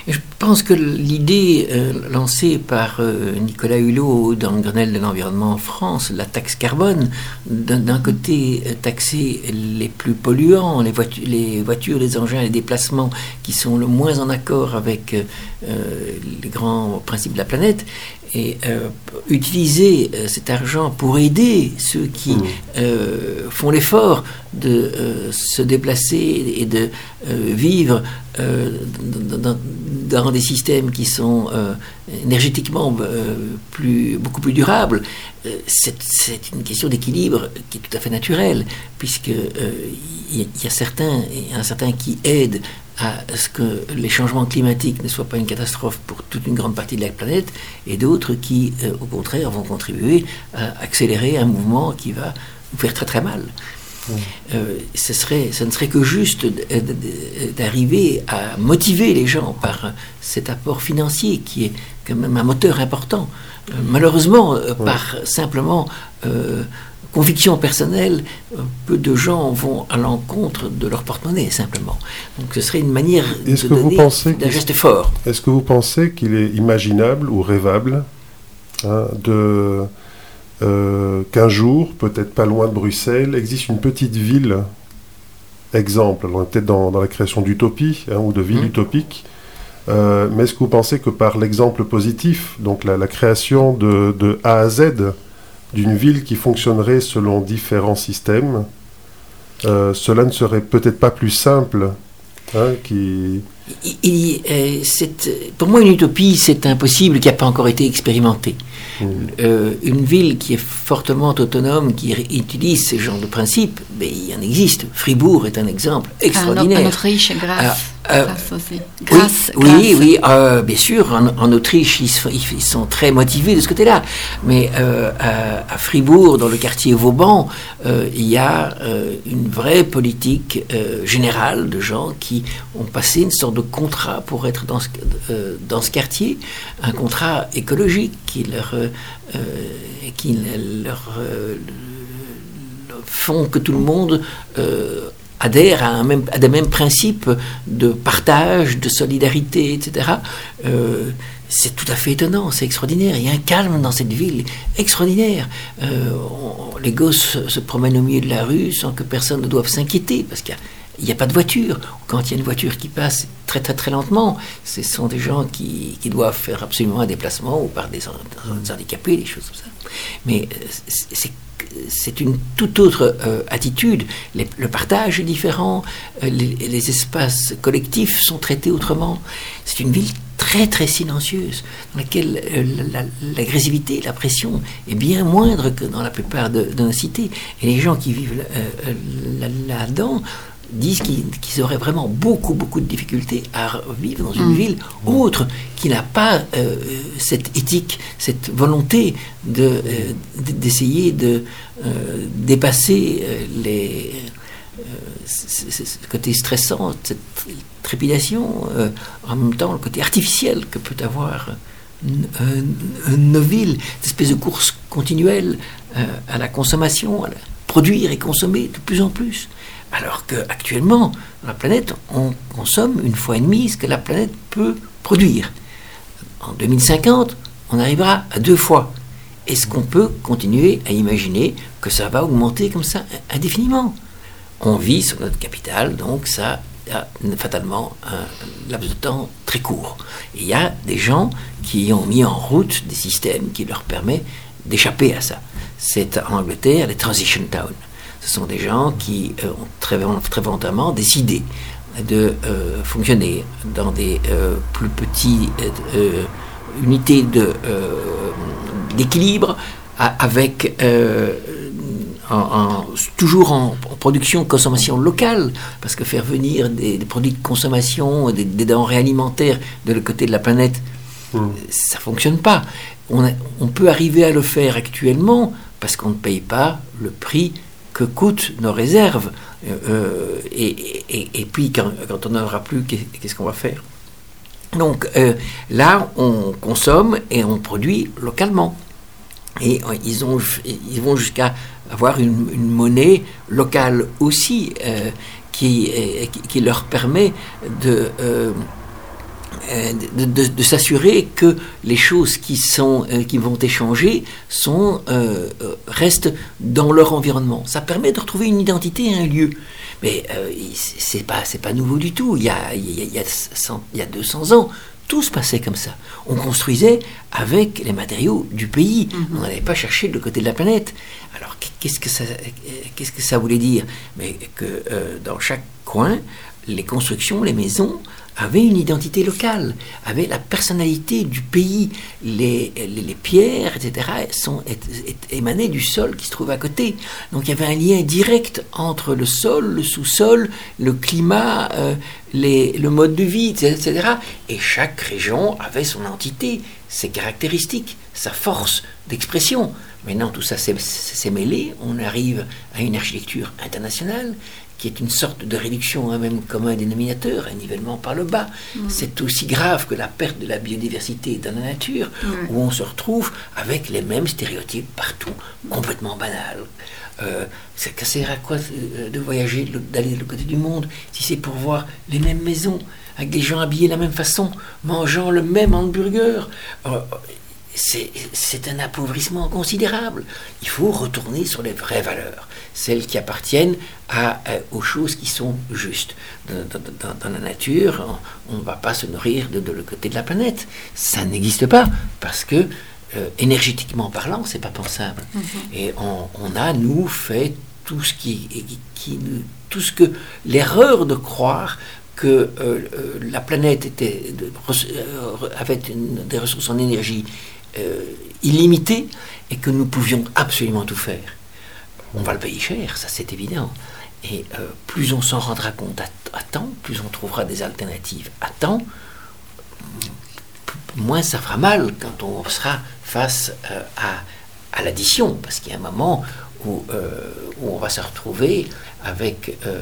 pense que l'idée euh, lancée par euh, Nicolas Hulot dans le Grenelle de l'environnement en France, la taxe carbone, d'un, d'un côté euh, taxer les plus polluants, les, voitu- les voitures, les engins, les déplacements qui sont le moins en accord avec euh, les grands principes de la planète, et euh, utiliser euh, cet argent pour aider ceux qui mmh. euh, font l'effort de euh, se déplacer et de euh, vivre euh, dans, dans, dans des systèmes qui sont euh, énergétiquement euh, plus, beaucoup plus durables. Euh, c'est, c'est une question d'équilibre qui est tout à fait naturelle, puisque euh, y, y a certains, y a certains qui aident à ce que les changements climatiques ne soient pas une catastrophe pour toute une grande partie de la planète, et d'autres qui, euh, au contraire, vont contribuer à accélérer un mouvement qui va nous faire très très mal. Mmh. Euh, ce serait, ce ne serait que juste d'arriver à motiver les gens par cet apport financier qui est quand même un moteur important. Euh, malheureusement, euh, mmh. par simplement euh, conviction personnelle, peu de gens vont à l'encontre de leur porte-monnaie, simplement. Donc ce serait une manière est-ce de que donner vous pensez d'un geste fort. Est-ce que vous pensez qu'il est imaginable ou rêvable hein, de, euh, qu'un jour, peut-être pas loin de Bruxelles, existe une petite ville, exemple, on est peut-être dans, dans la création d'utopies hein, ou de villes mmh. utopiques, euh, mais est-ce que vous pensez que par l'exemple positif, donc la, la création de, de A à Z, d'une ville qui fonctionnerait selon différents systèmes, euh, cela ne serait peut-être pas plus simple hein, qui... il, il, euh, c'est, pour moi, une utopie, c'est impossible, qui n'a pas encore été expérimenté. Mmh. Euh, une ville qui est fortement autonome, qui ré- utilise ce genre de principes, ben, il y en existe. Fribourg est un exemple extraordinaire. En Autriche, grâce. Euh, grâce aussi. Grâce, oui, grâce. oui, oui euh, bien sûr, en, en Autriche, ils sont, ils sont très motivés de ce côté-là. Mais euh, à, à Fribourg, dans le quartier Vauban, euh, il y a euh, une vraie politique euh, générale de gens qui ont passé une sorte de contrat pour être dans ce, euh, dans ce quartier, un contrat écologique qui leur, euh, qui leur euh, font que tout le monde... Euh, adhèrent à, un même, à des mêmes principes de partage, de solidarité, et cetera. Euh, c'est tout à fait étonnant, c'est extraordinaire. Il y a un calme dans cette ville extraordinaire. Euh, on, les gosses se promènent au milieu de la rue sans que personne ne doive s'inquiéter, parce qu'il n'y a, a pas de voiture. Quand il y a une voiture qui passe très très très lentement, ce sont des gens qui, qui doivent faire absolument un déplacement, ou par des, des handicapés, des choses comme ça. Mais c'est, c'est c'est une toute autre euh, attitude. Les, le partage est différent, euh, les, les espaces collectifs sont traités autrement. C'est une ville très très silencieuse, dans laquelle euh, la, la, l'agressivité, la pression est bien moindre que dans la plupart de, de nos cités. Et les gens qui vivent euh, là, là-dedans disent qu'ils, qu'ils auraient vraiment beaucoup, beaucoup de difficultés à vivre dans une mmh. ville autre, qui n'a pas euh, cette éthique, cette volonté de, euh, d'essayer de euh, dépasser euh, les, euh, ce côté stressant, cette trépidation, euh, en même temps le côté artificiel que peut avoir nos villes, cette espèce de course continuelle euh, à la consommation, à la produire et consommer de plus en plus. Alors qu'actuellement, dans la planète, on consomme une fois et demie ce que la planète peut produire. En deux mille cinquante, on arrivera à deux fois. Est-ce qu'on peut continuer à imaginer que ça va augmenter comme ça indéfiniment ? On vit sur notre capital, donc ça a fatalement un laps de temps très court. Et il y a des gens qui ont mis en route des systèmes qui leur permettent d'échapper à ça. C'est en Angleterre les transition towns. Ce sont des gens qui euh, ont très, très volontairement décidé de euh, fonctionner dans des euh, plus petites euh, unités de, euh, d'équilibre, à, avec euh, en, en, toujours en, en production, consommation locale, parce que faire venir des, des produits de consommation, des, des denrées alimentaires de l'autre côté de la planète, mmh. ça ne fonctionne pas. On, a, on peut arriver à le faire actuellement parce qu'on ne paye pas le prix que coûtent nos réserves. Euh, et, et, et puis, quand, quand on n'en aura plus, qu'est-ce qu'on va faire ? Donc, euh, là, on consomme et on produit localement. Et euh, ils, ont, ils vont jusqu'à avoir une, une monnaie locale aussi, euh, qui, euh, qui, qui leur permet de... Euh, euh, de, de, de s'assurer que les choses qui, sont, euh, qui vont échanger sont, euh, restent dans leur environnement. Ça permet de retrouver une identité et un lieu. Mais euh, c'est pas, c'est pas nouveau du tout. Il y a, il y a, il y a, cent, il y a deux cents ans, tout se passait comme ça. On construisait avec les matériaux du pays. Mm-hmm. On n'allait pas chercher de l'autre côté de la planète. Alors, qu'est-ce que ça, qu'est-ce que ça voulait dire? Mais que euh, dans chaque coin, les constructions, les maisons avaient une identité locale, avaient la personnalité du pays. Les, les, les pierres, et cetera, sont, est, est, émanaient du sol qui se trouve à côté. Donc il y avait un lien direct entre le sol, le sous-sol, le climat, euh, les, le mode de vie, et cetera. Et chaque région avait son entité, ses caractéristiques, sa force d'expression. Maintenant, tout ça s'est, s'est mêlé. On arrive à une architecture internationale qui est une sorte de réduction à un même commun dénominateur, un nivellement par le bas. Mmh. C'est aussi grave que la perte de la biodiversité dans la nature, mmh. où on se retrouve avec les mêmes stéréotypes partout, complètement banals. Euh, ça sert à quoi de voyager, d'aller de l'autre côté du monde, si c'est pour voir les mêmes maisons, avec des gens habillés de la même façon, mangeant le même hamburger? euh, C'est, c'est un appauvrissement considérable. Il faut retourner sur les vraies valeurs, celles qui appartiennent à, à, aux choses qui sont justes. Dans, dans, dans la nature, on ne va pas se nourrir de, de l'autre côté de la planète. Ça n'existe pas, parce que, euh, énergétiquement parlant, c'est pas pensable. Mm-hmm. Et on, on a, nous, fait tout ce qui, qui, qui tout ce que l'erreur de croire que euh, la planète était, de, euh, avait une, des ressources en énergie Euh, illimité, et que nous pouvions absolument tout faire. On va le payer cher, ça c'est évident. Et euh, plus on s'en rendra compte à, à temps, plus on trouvera des alternatives à temps, moins ça fera mal quand on sera face euh, à, à l'addition, parce qu'il y a un moment où, euh, où on va se retrouver avec euh,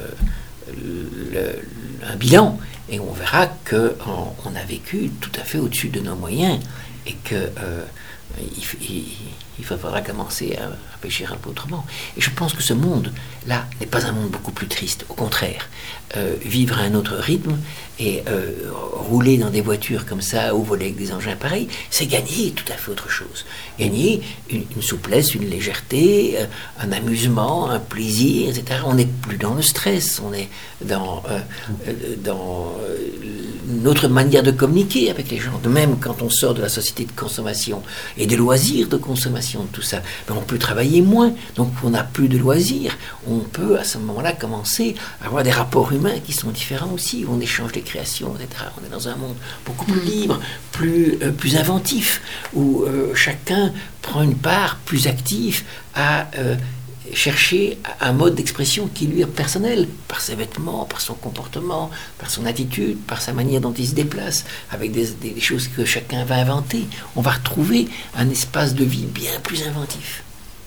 le, un bilan, et on verra qu'on on a vécu tout à fait au-dessus de nos moyens, et que euh, il, il, il faudra commencer à réfléchir un peu autrement. Et je pense que ce monde-là n'est pas un monde beaucoup plus triste. Au contraire, euh, vivre à un autre rythme et euh, rouler dans des voitures comme ça, ou voler avec des engins pareils, c'est gagner tout à fait autre chose. Gagner une, une souplesse, une légèreté, euh, un amusement, un plaisir, et cetera. On n'est plus dans le stress, on est dans, euh, euh, dans euh, notre manière de communiquer avec les gens. De même, quand on sort de la société de consommation et des loisirs de consommation, tout ça, ben on peut travailler moins, donc on n'a plus de loisirs. On peut à ce moment-là commencer à avoir des rapports humains qui sont différents aussi, où on échange des créations, et cetera. On est dans un monde beaucoup plus libre, plus, euh, plus inventif, où euh, chacun prend une part plus active à euh, chercher un mode d'expression qui lui est personnel, par ses vêtements, par son comportement, par son attitude, par sa manière dont il se déplace, avec des, des choses que chacun va inventer. On va retrouver un espace de vie bien plus inventif.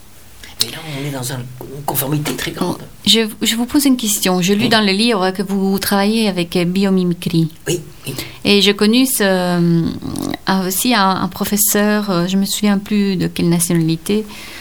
Et là, on est dans une conformité très grande. Je, je vous pose une question. J'ai lu oui. dans le livre que vous travaillez avec biomimicry. Oui. oui. Et j'ai connu ce, aussi un, un professeur, je ne me souviens plus de quelle nationalité.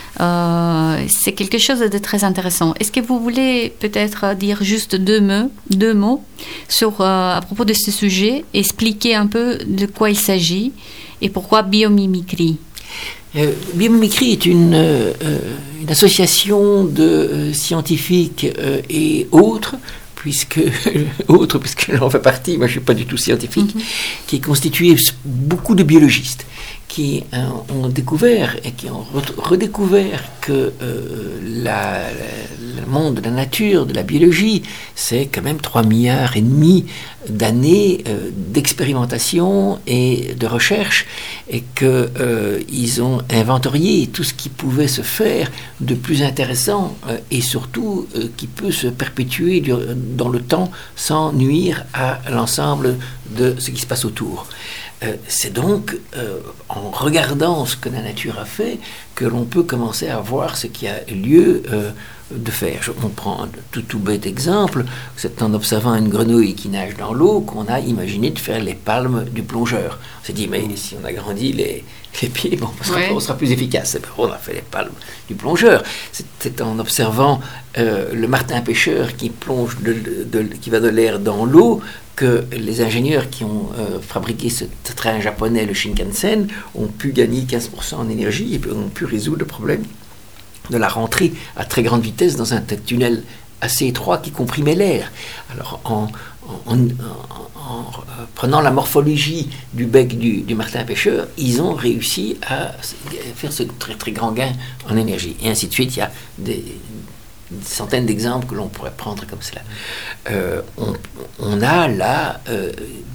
Euh, c'est quelque chose de très intéressant. Est-ce que vous voulez peut-être dire juste deux mots, deux mots sur, euh, à propos de ce sujet, expliquer un peu de quoi il s'agit et pourquoi biomimicry? Euh, Biomimicry est une, euh, une association de euh, scientifiques euh, et autres, puisque, autres, puisque j'en fais partie, moi je ne suis pas du tout scientifique, mm-hmm. qui est constitué beaucoup de biologistes qui euh, ont découvert et qui ont re- redécouvert que euh, la, la, le monde de la nature, de la biologie, c'est quand même trois milliards et demi d'années euh, d'expérimentation et de recherche, et qu'ils euh, ont inventorié tout ce qui pouvait se faire de plus intéressant euh, et surtout euh, qui peut se perpétuer du, dans le temps sans nuire à l'ensemble de ce qui se passe autour. Euh, c'est donc euh, en regardant ce que la nature a fait que l'on peut commencer à voir ce qui a lieu euh, de faire. Je, on prend un tout, tout bête exemple, c'est en observant une grenouille qui nage dans l'eau qu'on a imaginé de faire les palmes du plongeur. On s'est dit, mais si on agrandit les, les pieds, bon, on, sera, ouais. on sera plus efficace. On a fait les palmes du plongeur. C'est en observant euh, le martin pêcheur qui plonge, de, de, de, qui va de l'air dans l'eau, que les ingénieurs qui ont euh, fabriqué ce train japonais, le Shinkansen, ont pu gagner quinze pour cent en énergie et ont pu résoudre le problème de la rentrée à très grande vitesse dans un tunnel assez étroit qui comprimait l'air. Alors, en, en, en, en, en prenant la morphologie du bec du, du martin pêcheur, ils ont réussi à faire ce très très grand gain en énergie. Et ainsi de suite, il y a des... Des centaines d'exemples que l'on pourrait prendre comme cela. Euh, on, on a là euh,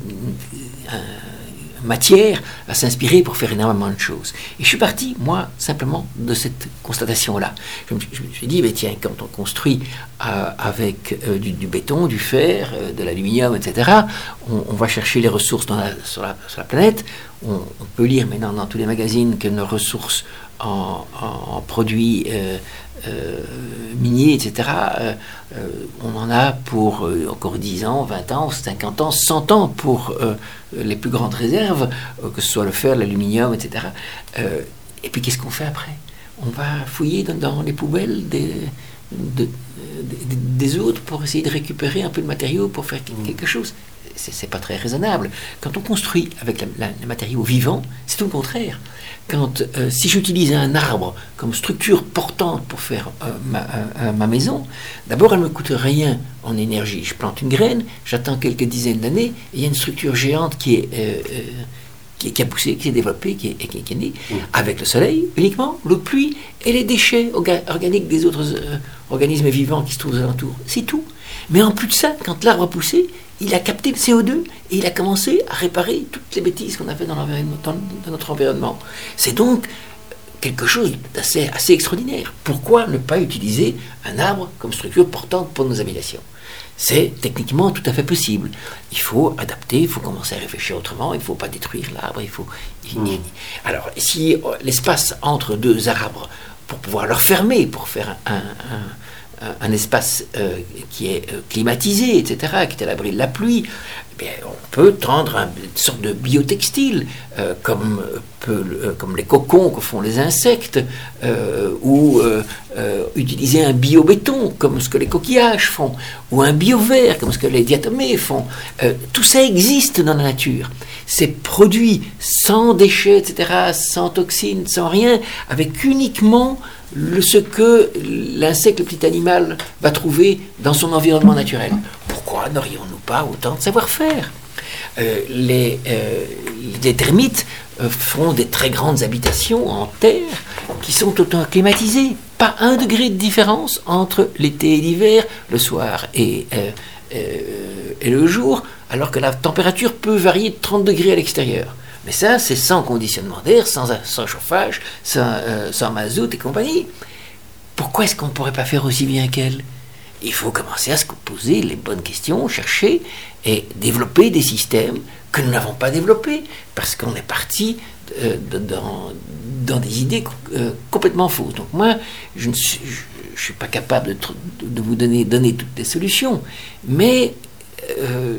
une matière à s'inspirer pour faire énormément de choses. Et je suis parti, moi, simplement de cette constatation-là. Je me, je me suis dit, mais tiens, quand on construit euh, avec euh, du, du béton, du fer, euh, de l'aluminium, et cetera, on, on va chercher les ressources dans la, sur, la, sur la planète. On, on peut lire maintenant dans tous les magazines que nos ressources en, en, en produits euh, Euh, miniers, et cetera, euh, euh, on en a pour euh, encore dix ans, vingt ans, cinquante ans, cent ans pour euh, les plus grandes réserves, euh, que ce soit le fer, l'aluminium, et cetera. Euh, et puis qu'est-ce qu'on fait après? On va fouiller dans, dans les poubelles des, de, de, des autres pour essayer de récupérer un peu de matériaux pour faire quelque chose. C'est, c'est pas très raisonnable. Quand on construit avec la, la, les matériaux vivants, c'est tout le contraire. Quand, euh, si j'utilise un arbre comme structure portante pour faire euh, ma, euh, ma maison, d'abord elle ne me coûte rien en énergie. Je plante une graine, j'attends quelques dizaines d'années, et il y a une structure géante qui, est, euh, euh, qui, qui a poussé, qui s'est développée, qui est, qui, qui est née, mmh. avec le soleil uniquement, l'eau de pluie et les déchets orga- organiques des autres euh, organismes vivants qui se trouvent alentour. C'est tout. Mais en plus de ça, quand l'arbre a poussé, il a capté le C O deux et il a commencé à réparer toutes les bêtises qu'on a fait dans, dans, dans notre environnement. C'est donc quelque chose d'assez assez extraordinaire. Pourquoi ne pas utiliser un arbre comme structure portante pour nos habitations? C'est techniquement tout à fait possible. Il faut adapter, il faut commencer à réfléchir autrement, il ne faut pas détruire l'arbre. Il faut... Mmh. Alors, si l'espace entre deux arbres, pour pouvoir leur fermer, pour faire un... un un espace euh, qui est euh, climatisé, et cetera, qui est à l'abri de la pluie, eh bien, on peut tendre un, une sorte de biotextile, euh, comme, peut, euh, comme les cocons que font les insectes, euh, ou euh, euh, utiliser un biobéton, comme ce que les coquillages font, ou un bioverre, comme ce que les diatomées font. Euh, tout ça existe dans la nature. C'est produit sans déchets, et cetera, sans toxines, sans rien, avec uniquement Le, ce que l'insecte, le petit animal, va trouver dans son environnement naturel. Pourquoi n'aurions-nous pas autant de savoir-faire? euh, les, euh, les termites euh, font des très grandes habitations en terre qui sont autant climatisées. Pas un degré de différence entre l'été et l'hiver, le soir et, euh, euh, et le jour, alors que la température peut varier de trente degrés à l'extérieur. Mais ça, c'est sans conditionnement d'air, sans, sans chauffage, sans, euh, sans mazout et compagnie. Pourquoi est-ce qu'on ne pourrait pas faire aussi bien qu'elle? Il faut commencer à se poser les bonnes questions, chercher et développer des systèmes que nous n'avons pas développés, parce qu'on est parti euh, de, dans, dans des idées euh, complètement fausses. Donc moi, je ne suis, je, je suis pas capable de, de vous donner, donner toutes les solutions, mais euh,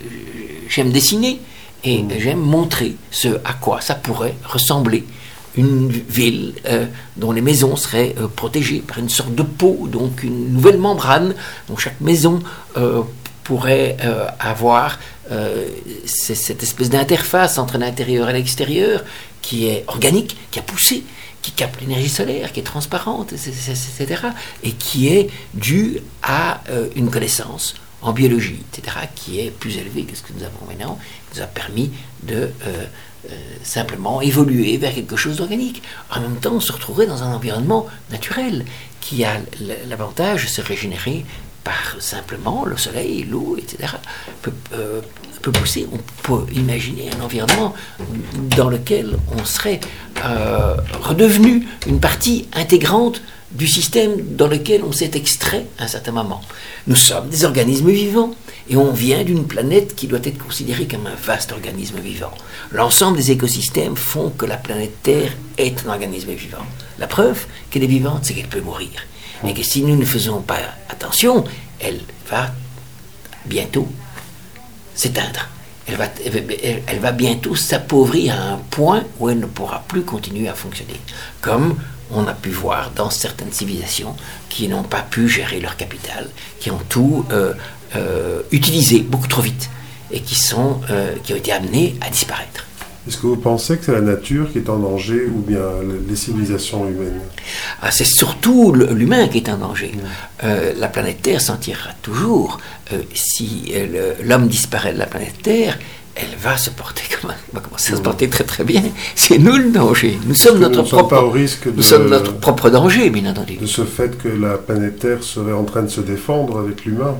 j'aime dessiner. Et j'aime montrer ce à quoi ça pourrait ressembler. Une ville euh, dont les maisons seraient euh, protégées par une sorte de peau, donc une nouvelle membrane, dont chaque maison euh, pourrait euh, avoir euh, cette espèce d'interface entre l'intérieur et l'extérieur qui est organique, qui a poussé, qui capte l'énergie solaire, qui est transparente, et cetera, et qui est due à euh, une connaissance en biologie, et cetera, qui est plus élevé que ce que nous avons maintenant, qui nous a permis de euh, euh, simplement évoluer vers quelque chose d'organique. En même temps, on se retrouverait dans un environnement naturel qui a l'avantage de se régénérer par simplement le soleil, l'eau, et cetera. Peut, euh, peut pousser, on peut imaginer un environnement dans lequel on serait euh, redevenu une partie intégrante du système dans lequel on s'est extrait à un certain moment. Nous sommes des organismes vivants et on vient d'une planète qui doit être considérée comme un vaste organisme vivant. L'ensemble des écosystèmes font que la planète Terre est un organisme vivant. La preuve qu'elle est vivante, c'est qu'elle peut mourir. et que si nous ne faisons pas attention, elle va bientôt s'éteindre. Elle va, elle, elle va bientôt s'appauvrir à un point où elle ne pourra plus continuer à fonctionner. Comme on a pu voir dans certaines civilisations qui n'ont pas pu gérer leur capital, qui ont tout euh, euh, utilisé beaucoup trop vite et qui, sont, euh, qui ont été amenés à disparaître. Est-ce que vous pensez que c'est la nature qui est en danger ou bien les civilisations humaines? Ah, c'est surtout l'humain qui est en danger. Mmh. Euh, la planète Terre s'en tirera toujours. Euh, si euh, l'homme disparaît de la planète Terre, elle va se porter comme un, va commencer à se porter très très bien. C'est nous le danger. Nous sommes notre nous propre. Pas au risque de, nous sommes notre propre danger, bien entendu. De ce fait que la planète Terre serait en train de se défendre avec l'humain.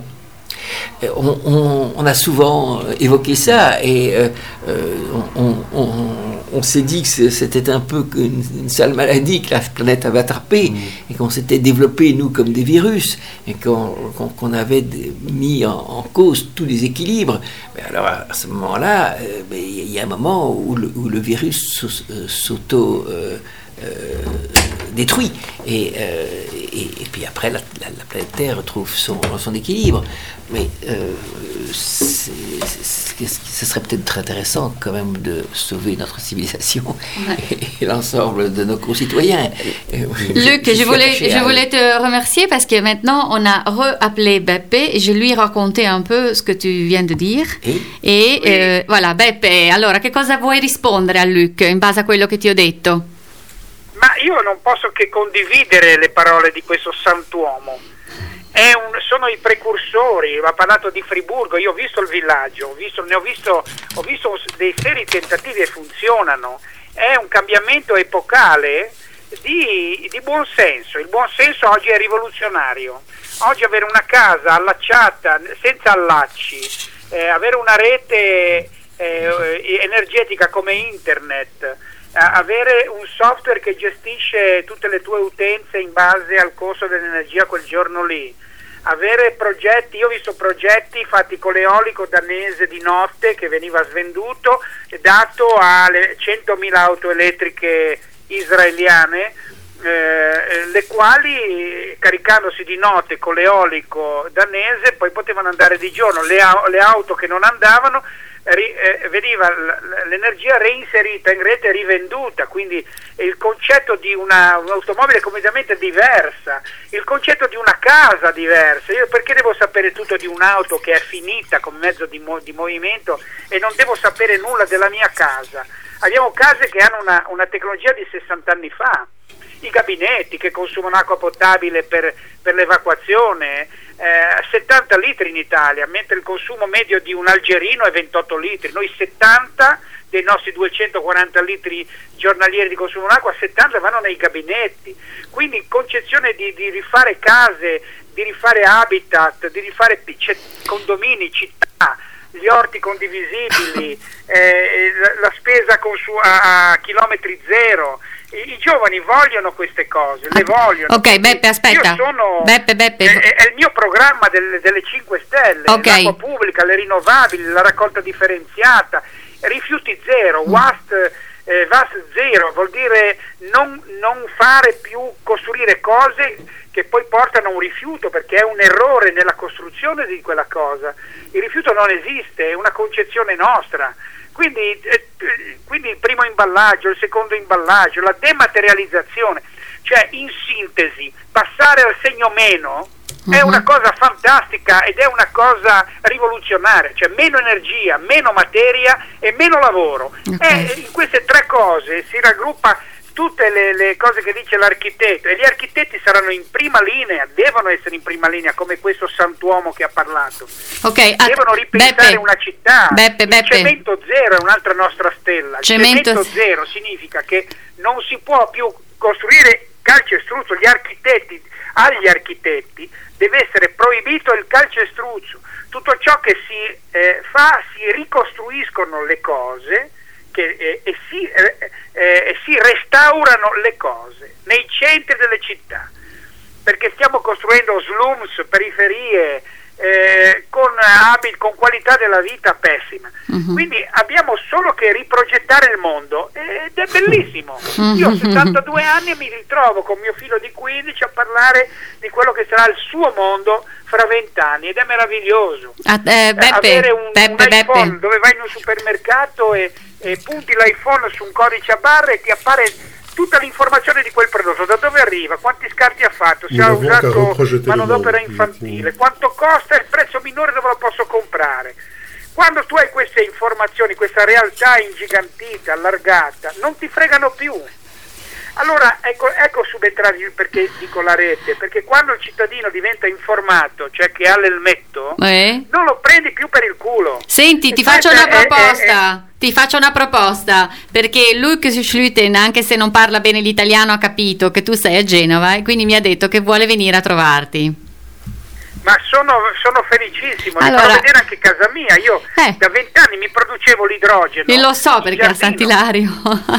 On, on, on a souvent évoqué ça et euh, on, on, on s'est dit que c'était un peu une, une sale maladie que la planète avait attrapée mmh. et qu'on s'était développé, nous, comme des virus et qu'on, qu'on, qu'on avait mis en, en cause tous les équilibres. Mais alors, à ce moment-là, euh, il y a un moment où le, où le virus s'auto... Euh, euh, détruit et, euh, et, et puis après la, la, la planète Terre retrouve son, son équilibre, mais euh, c'est, c'est, ce serait peut-être très intéressant quand même de sauver notre civilisation ouais. et, et l'ensemble de nos concitoyens. Luc, je, je, voulais, je voulais te remercier parce que maintenant on a re-appelé Beppe et je lui ai raconté un peu ce que tu viens de dire e, e oui. eh, voilà Beppe, allora che cosa vuoi rispondere a Luc in base a quello che ti ho detto? Ma io non posso che condividere le parole di questo santuomo. È un, sono i precursori, ha parlato di Friburgo, io ho visto il villaggio, ho visto, ne ho visto, ho visto dei seri tentativi e funzionano. È un cambiamento epocale di, di buon senso. Il buon senso oggi è rivoluzionario. Oggi avere una casa allacciata, senza allacci, eh, avere una rete eh, energetica come internet, avere un software che gestisce tutte le tue utenze in base al costo dell'energia quel giorno lì, avere progetti, io ho visto progetti fatti con l'eolico danese di notte che veniva svenduto e dato alle centomila auto elettriche israeliane, eh, le quali caricandosi di notte con l'eolico danese poi potevano andare di giorno. Le, le auto che non andavano Eh, veniva l'energia reinserita in rete e rivenduta, quindi il concetto di una, un'automobile completamente diversa, il concetto di una casa diversa. Io perché devo sapere tutto di un'auto che è finita come mezzo di, mo- di movimento e non devo sapere nulla della mia casa? Abbiamo case che hanno una, una tecnologia di sessanta anni fa, i gabinetti che consumano acqua potabile per, per l'evacuazione, eh, settanta litri in Italia, mentre il consumo medio di un algerino è ventotto litri. Noi settanta dei nostri duecentoquaranta litri giornalieri di consumo d'acqua, settanta vanno nei gabinetti. Quindi concezione di, di rifare case, di rifare habitat, di rifare condomini, città, gli orti condivisibili, eh, la, la spesa consu- a, a chilometri zero. I, I giovani vogliono queste cose, le vogliono. Ok, Beppe, aspetta. Io sono, Beppe, Beppe. È, è il mio programma del, delle cinque Stelle, okay. L'acqua pubblica, le rinnovabili, la raccolta differenziata, rifiuti zero, mm. waste, eh, waste zero, vuol dire non, non fare più, costruire cose che poi portano a un rifiuto, perché è un errore nella costruzione di quella cosa. Il rifiuto non esiste, è una concezione nostra. Quindi, eh, quindi il primo imballaggio, il secondo imballaggio, la dematerializzazione, cioè in sintesi passare al segno meno uh-huh. è una cosa fantastica ed è una cosa rivoluzionaria, cioè meno energia, meno materia e meno lavoro. Okay. E in queste tre cose si raggruppa tutte le, le cose che dice l'architetto, e gli architetti saranno in prima linea, devono essere in prima linea, come questo santuomo che ha parlato. Okay, devono ripensare Beppe, una città. Beppe, il Beppe. cemento zero è un'altra nostra stella. Il Cemento, cemento zero significa che non si può più costruire calcestruzzo. Gli architetti, agli architetti deve essere proibito il calcestruzzo. Tutto ciò che si eh, fa, si ricostruiscono le cose che, eh, e, si, eh, eh, si restaurano le cose nei centri delle città, perché stiamo costruendo slums, periferie, eh, con abiti, con qualità della vita pessima. Uh-huh. Quindi abbiamo solo che riprogettare il mondo ed è bellissimo. Uh-huh. Io ho settantadue anni e mi ritrovo con mio figlio di quindici a parlare di quello che sarà il suo mondo fra vent'anni ed è meraviglioso. Ah, eh, Beppe, avere un, Beppe, un iPhone Beppe. dove vai in un supermercato e, e punti l'iPhone su un codice a barre e ti appare tutta l'informazione di quel prodotto, da dove arriva, quanti scarti ha fatto, se ha usato manodopera infantile, quanto costa, il prezzo minore dove lo posso comprare. Quando tu hai queste informazioni, questa realtà ingigantita, allargata, non ti fregano più. Allora ecco, ecco subentrare perché dico la rete, perché quando il cittadino diventa informato, cioè che ha l'elmetto, eh? non lo prendi più per il culo. Senti, e ti faccio una è, proposta. È, è, Ti faccio una proposta, perché Luc Schlüten, anche se non parla bene l'italiano, ha capito che tu sei a Genova e quindi mi ha detto che vuole venire a trovarti. Ma sono, sono felicissimo, allora, di far vedere anche casa mia. Io eh. da vent'anni mi producevo l'idrogeno. E lo so perché a Sant'Ilario.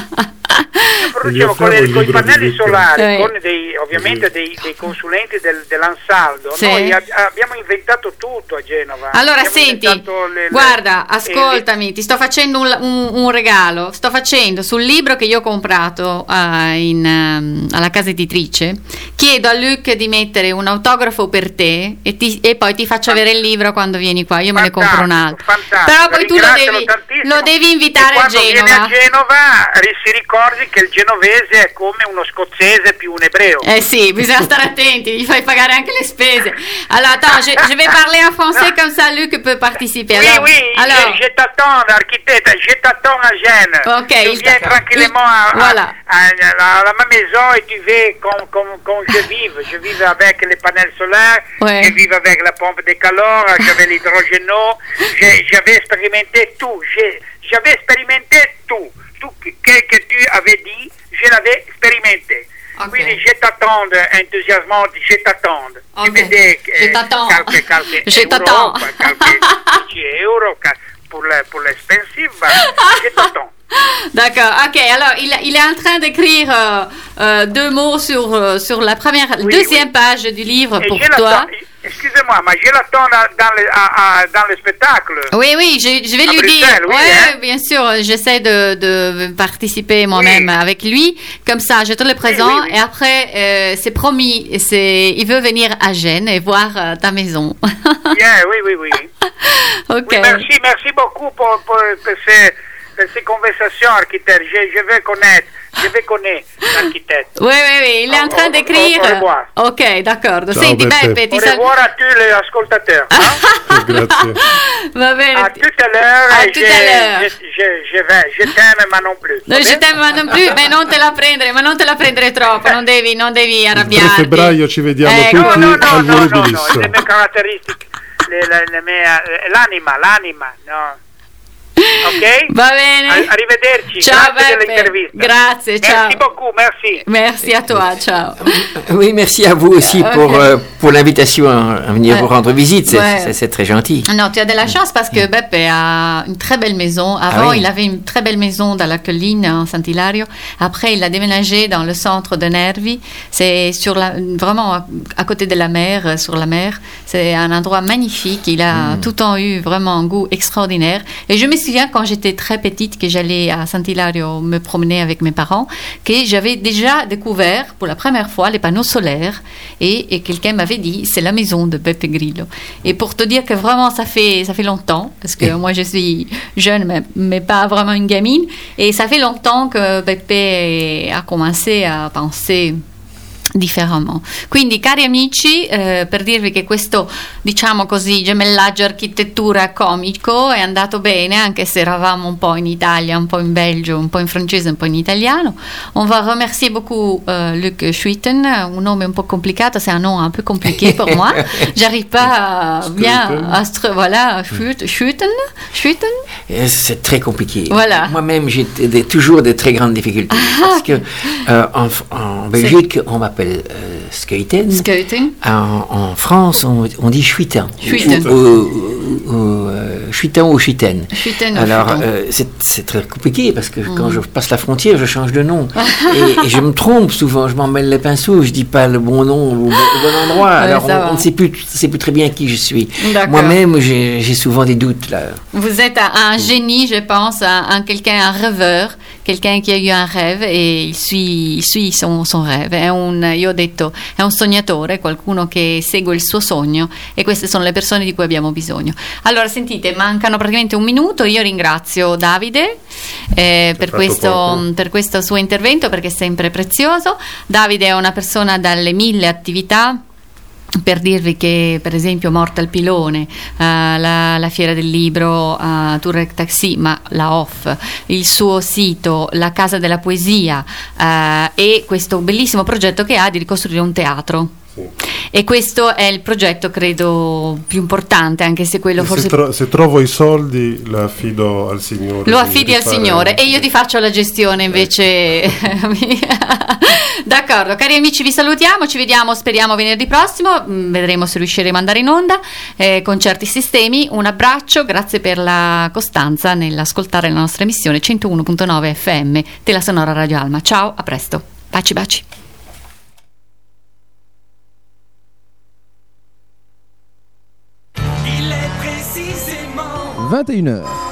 Io producevo con, le, con i pannelli solari, eh. con dei, ovviamente dei, dei consulenti del, dell'Ansaldo. Sì. Noi a, abbiamo inventato tutto a Genova. Allora abbiamo senti, le, guarda, le, ascoltami, le... ti sto facendo un, un, un regalo. Sto facendo sul libro che io ho comprato uh, in, um, alla casa editrice. Chiedo a Luc di mettere un autografo per te e, ti, e poi ti faccio avere il libro quando vieni qua. Io fantastico, me ne compro un altro. Fantastico. Però poi tu lo devi, lo devi invitare a Genova. Quando viene a Genova si ricordi che il genovese è come uno scozzese più un ebreo. Eh sì, bisogna stare attenti, gli fai pagare anche le spese. Alors attends, je, je vais parler en français, comme ça Luc peut participer. Oui, alors, oui, alors, je, je t'attends, architecte, je t'attends à Gênes. Ok, tu viens tranquillement à, voilà. à, à, à ma maison et tu veux comme, comme, comme je vive. Je vive avec les panels solaires, ouais. je vive avec la pompe de calor, j'avais l'hydrogène, j'avais expérimenté tout, j'avais expérimenté tout. Tout ce que tu avais dit, je l'avais expérimenté. Okay. Quindi je t'attends enthousiasmant, je t'attends. Okay. Tu vedi je t'attends. Qualche, qualche je euro, t'attends. Qualche dieci euro pour, le, pour l'expensive, je t'attends. D'accord, ok, alors il, il est en train d'écrire euh, euh, deux mots sur, euh, sur la première, oui, deuxième oui. page du livre Et pour toi. Excusez-moi, mais je l'attends dans, dans, le, à, à, dans le spectacle. Oui, oui, je, je vais à lui Bruxelles, dire. Oui, ouais, hein? Bien sûr, j'essaie de, de participer moi-même oui. avec lui. Comme ça, je te le présente. Oui, oui, oui. Et après, euh, c'est promis, c'est, il veut venir à Gênes et voir euh, ta maison. yeah, oui, oui, oui. Ok. Oui, merci, merci beaucoup pour, pour, pour ces, pour ces conversations, architecte. Je, je veux connaître. Je vais connaître l'architecte. Oui, oui, oui, il est en train d'écrire. Au revoir. Ok, d'accordo. Ciao, Senti, Beppe. Beppe, ti Au revoir à tous les ascoltatori. Hein? Grazie. Va bene. À tout à l'heure. À tout à l'heure. Je, je, je, vais, je t'aime, ma non plus. No, je t'aime, ma non più, ma non te la prendere, ma non te la prendere troppo, non devi, non devi arrabbiarti. Il tre febbraio ci vediamo eh, tutti no, no, no, al no, no, Volo no, le mie caratteristiche, le, le, le mie, l'anima, l'anima, no. Ok? Va bene. Arrivederci. Ciao, grazie Beppe. dell'intervista. Grazie, ciao. Merci beaucoup, merci. Merci à toi, ciao. Oui, merci à vous aussi okay. pour, euh, pour l'invitation à venir ouais. vous rendre visite, c'est, ouais. c'est, c'est très gentil. Non, tu as de la chance parce que Beppe a une très belle maison. Avant, ah oui. il avait une très belle maison dans la colline, en Sant'Ilario. Après, il a déménagé dans le centre de Nervi. C'est sur la, vraiment à côté de la mer, sur la mer. C'est un endroit magnifique. Il a mm. tout le temps eu vraiment un goût extraordinaire. Et je me souviens quand j'étais très petite que j'allais à Sant'Ilario me promener avec mes parents, que j'avais déjà découvert pour la première fois les panneaux solaires et, et quelqu'un m'avait dit c'est la maison de Beppe Grillo. Et pour te dire que vraiment ça fait, ça fait longtemps, parce que moi je suis jeune mais, mais pas vraiment une gamine, et ça fait longtemps que Beppe a commencé à penser differemment. Quindi cari amici, eh, per dirvi che questo, diciamo così, gemellaggio architettura comico è andato bene, anche se eravamo un po' in Italia, un po' in Belgio, un po' in francese, un po' in italiano. On va remercier beaucoup euh, Luc Schlüten, un nome un po' complicato, c'est un nom un peu compliqué pour moi. J'arrive pas à, bien à se... Voilà, Schlüten, Schlüten. C'est très compliqué. Voilà. Moi-même, j'ai des, toujours de très grandes difficultés. Parce que euh, en, en Belgique, c'est... on m'appelle Euh, Scheuten. Scheuten. En, en France, on, on dit Schuiten. Schuiten. Ou, ou, ou euh, Chuitan ou Chitaine. Chitaine, Alors, Chitaine. euh, c'est, c'est très compliqué parce que mmh. quand je passe la frontière, je change de nom. et, et je me trompe souvent, je m'en mêle les pinceaux, je dis pas le bon nom au bon, au bon endroit. Ouais, Alors, on, on ne sait plus, sait plus très bien qui je suis. D'accord. Moi-même, j'ai, j'ai souvent des doutes là. Vous êtes un, un génie, je pense, un, un quelqu'un, un rêveur, quelqu'un qui a eu un rêve e il suit, il suit son, son rêve. È un, io ho detto, è un sognatore, qualcuno che segue il suo sogno, e queste sono le persone di cui abbiamo bisogno. Allora, sentite, mancano praticamente un minuto. Io ringrazio Davide eh, per, questo, per questo suo intervento, perché è sempre prezioso. Davide è una persona dalle mille attività. Per dirvi che, per esempio, Mortal Pilone, uh, la, la Fiera del Libro, uh, Tour Taxi, ma la Off, il suo sito, la Casa della Poesia uh, e questo bellissimo progetto che ha di ricostruire un teatro. E questo è il progetto, credo, più importante, anche se quello se forse tro- se trovo i soldi lo affido al Signore. Lo affidi al Signore e io ti faccio la gestione invece. Eh. D'accordo, cari amici, vi salutiamo, ci vediamo, speriamo venerdì prossimo, vedremo se riusciremo ad andare in onda eh, con certi sistemi. Un abbraccio, grazie per la costanza nell'ascoltare la nostra emissione centouno virgola nove F M Tela Sonora Radio Alma. Ciao, a presto, baci baci. vingt et une heures.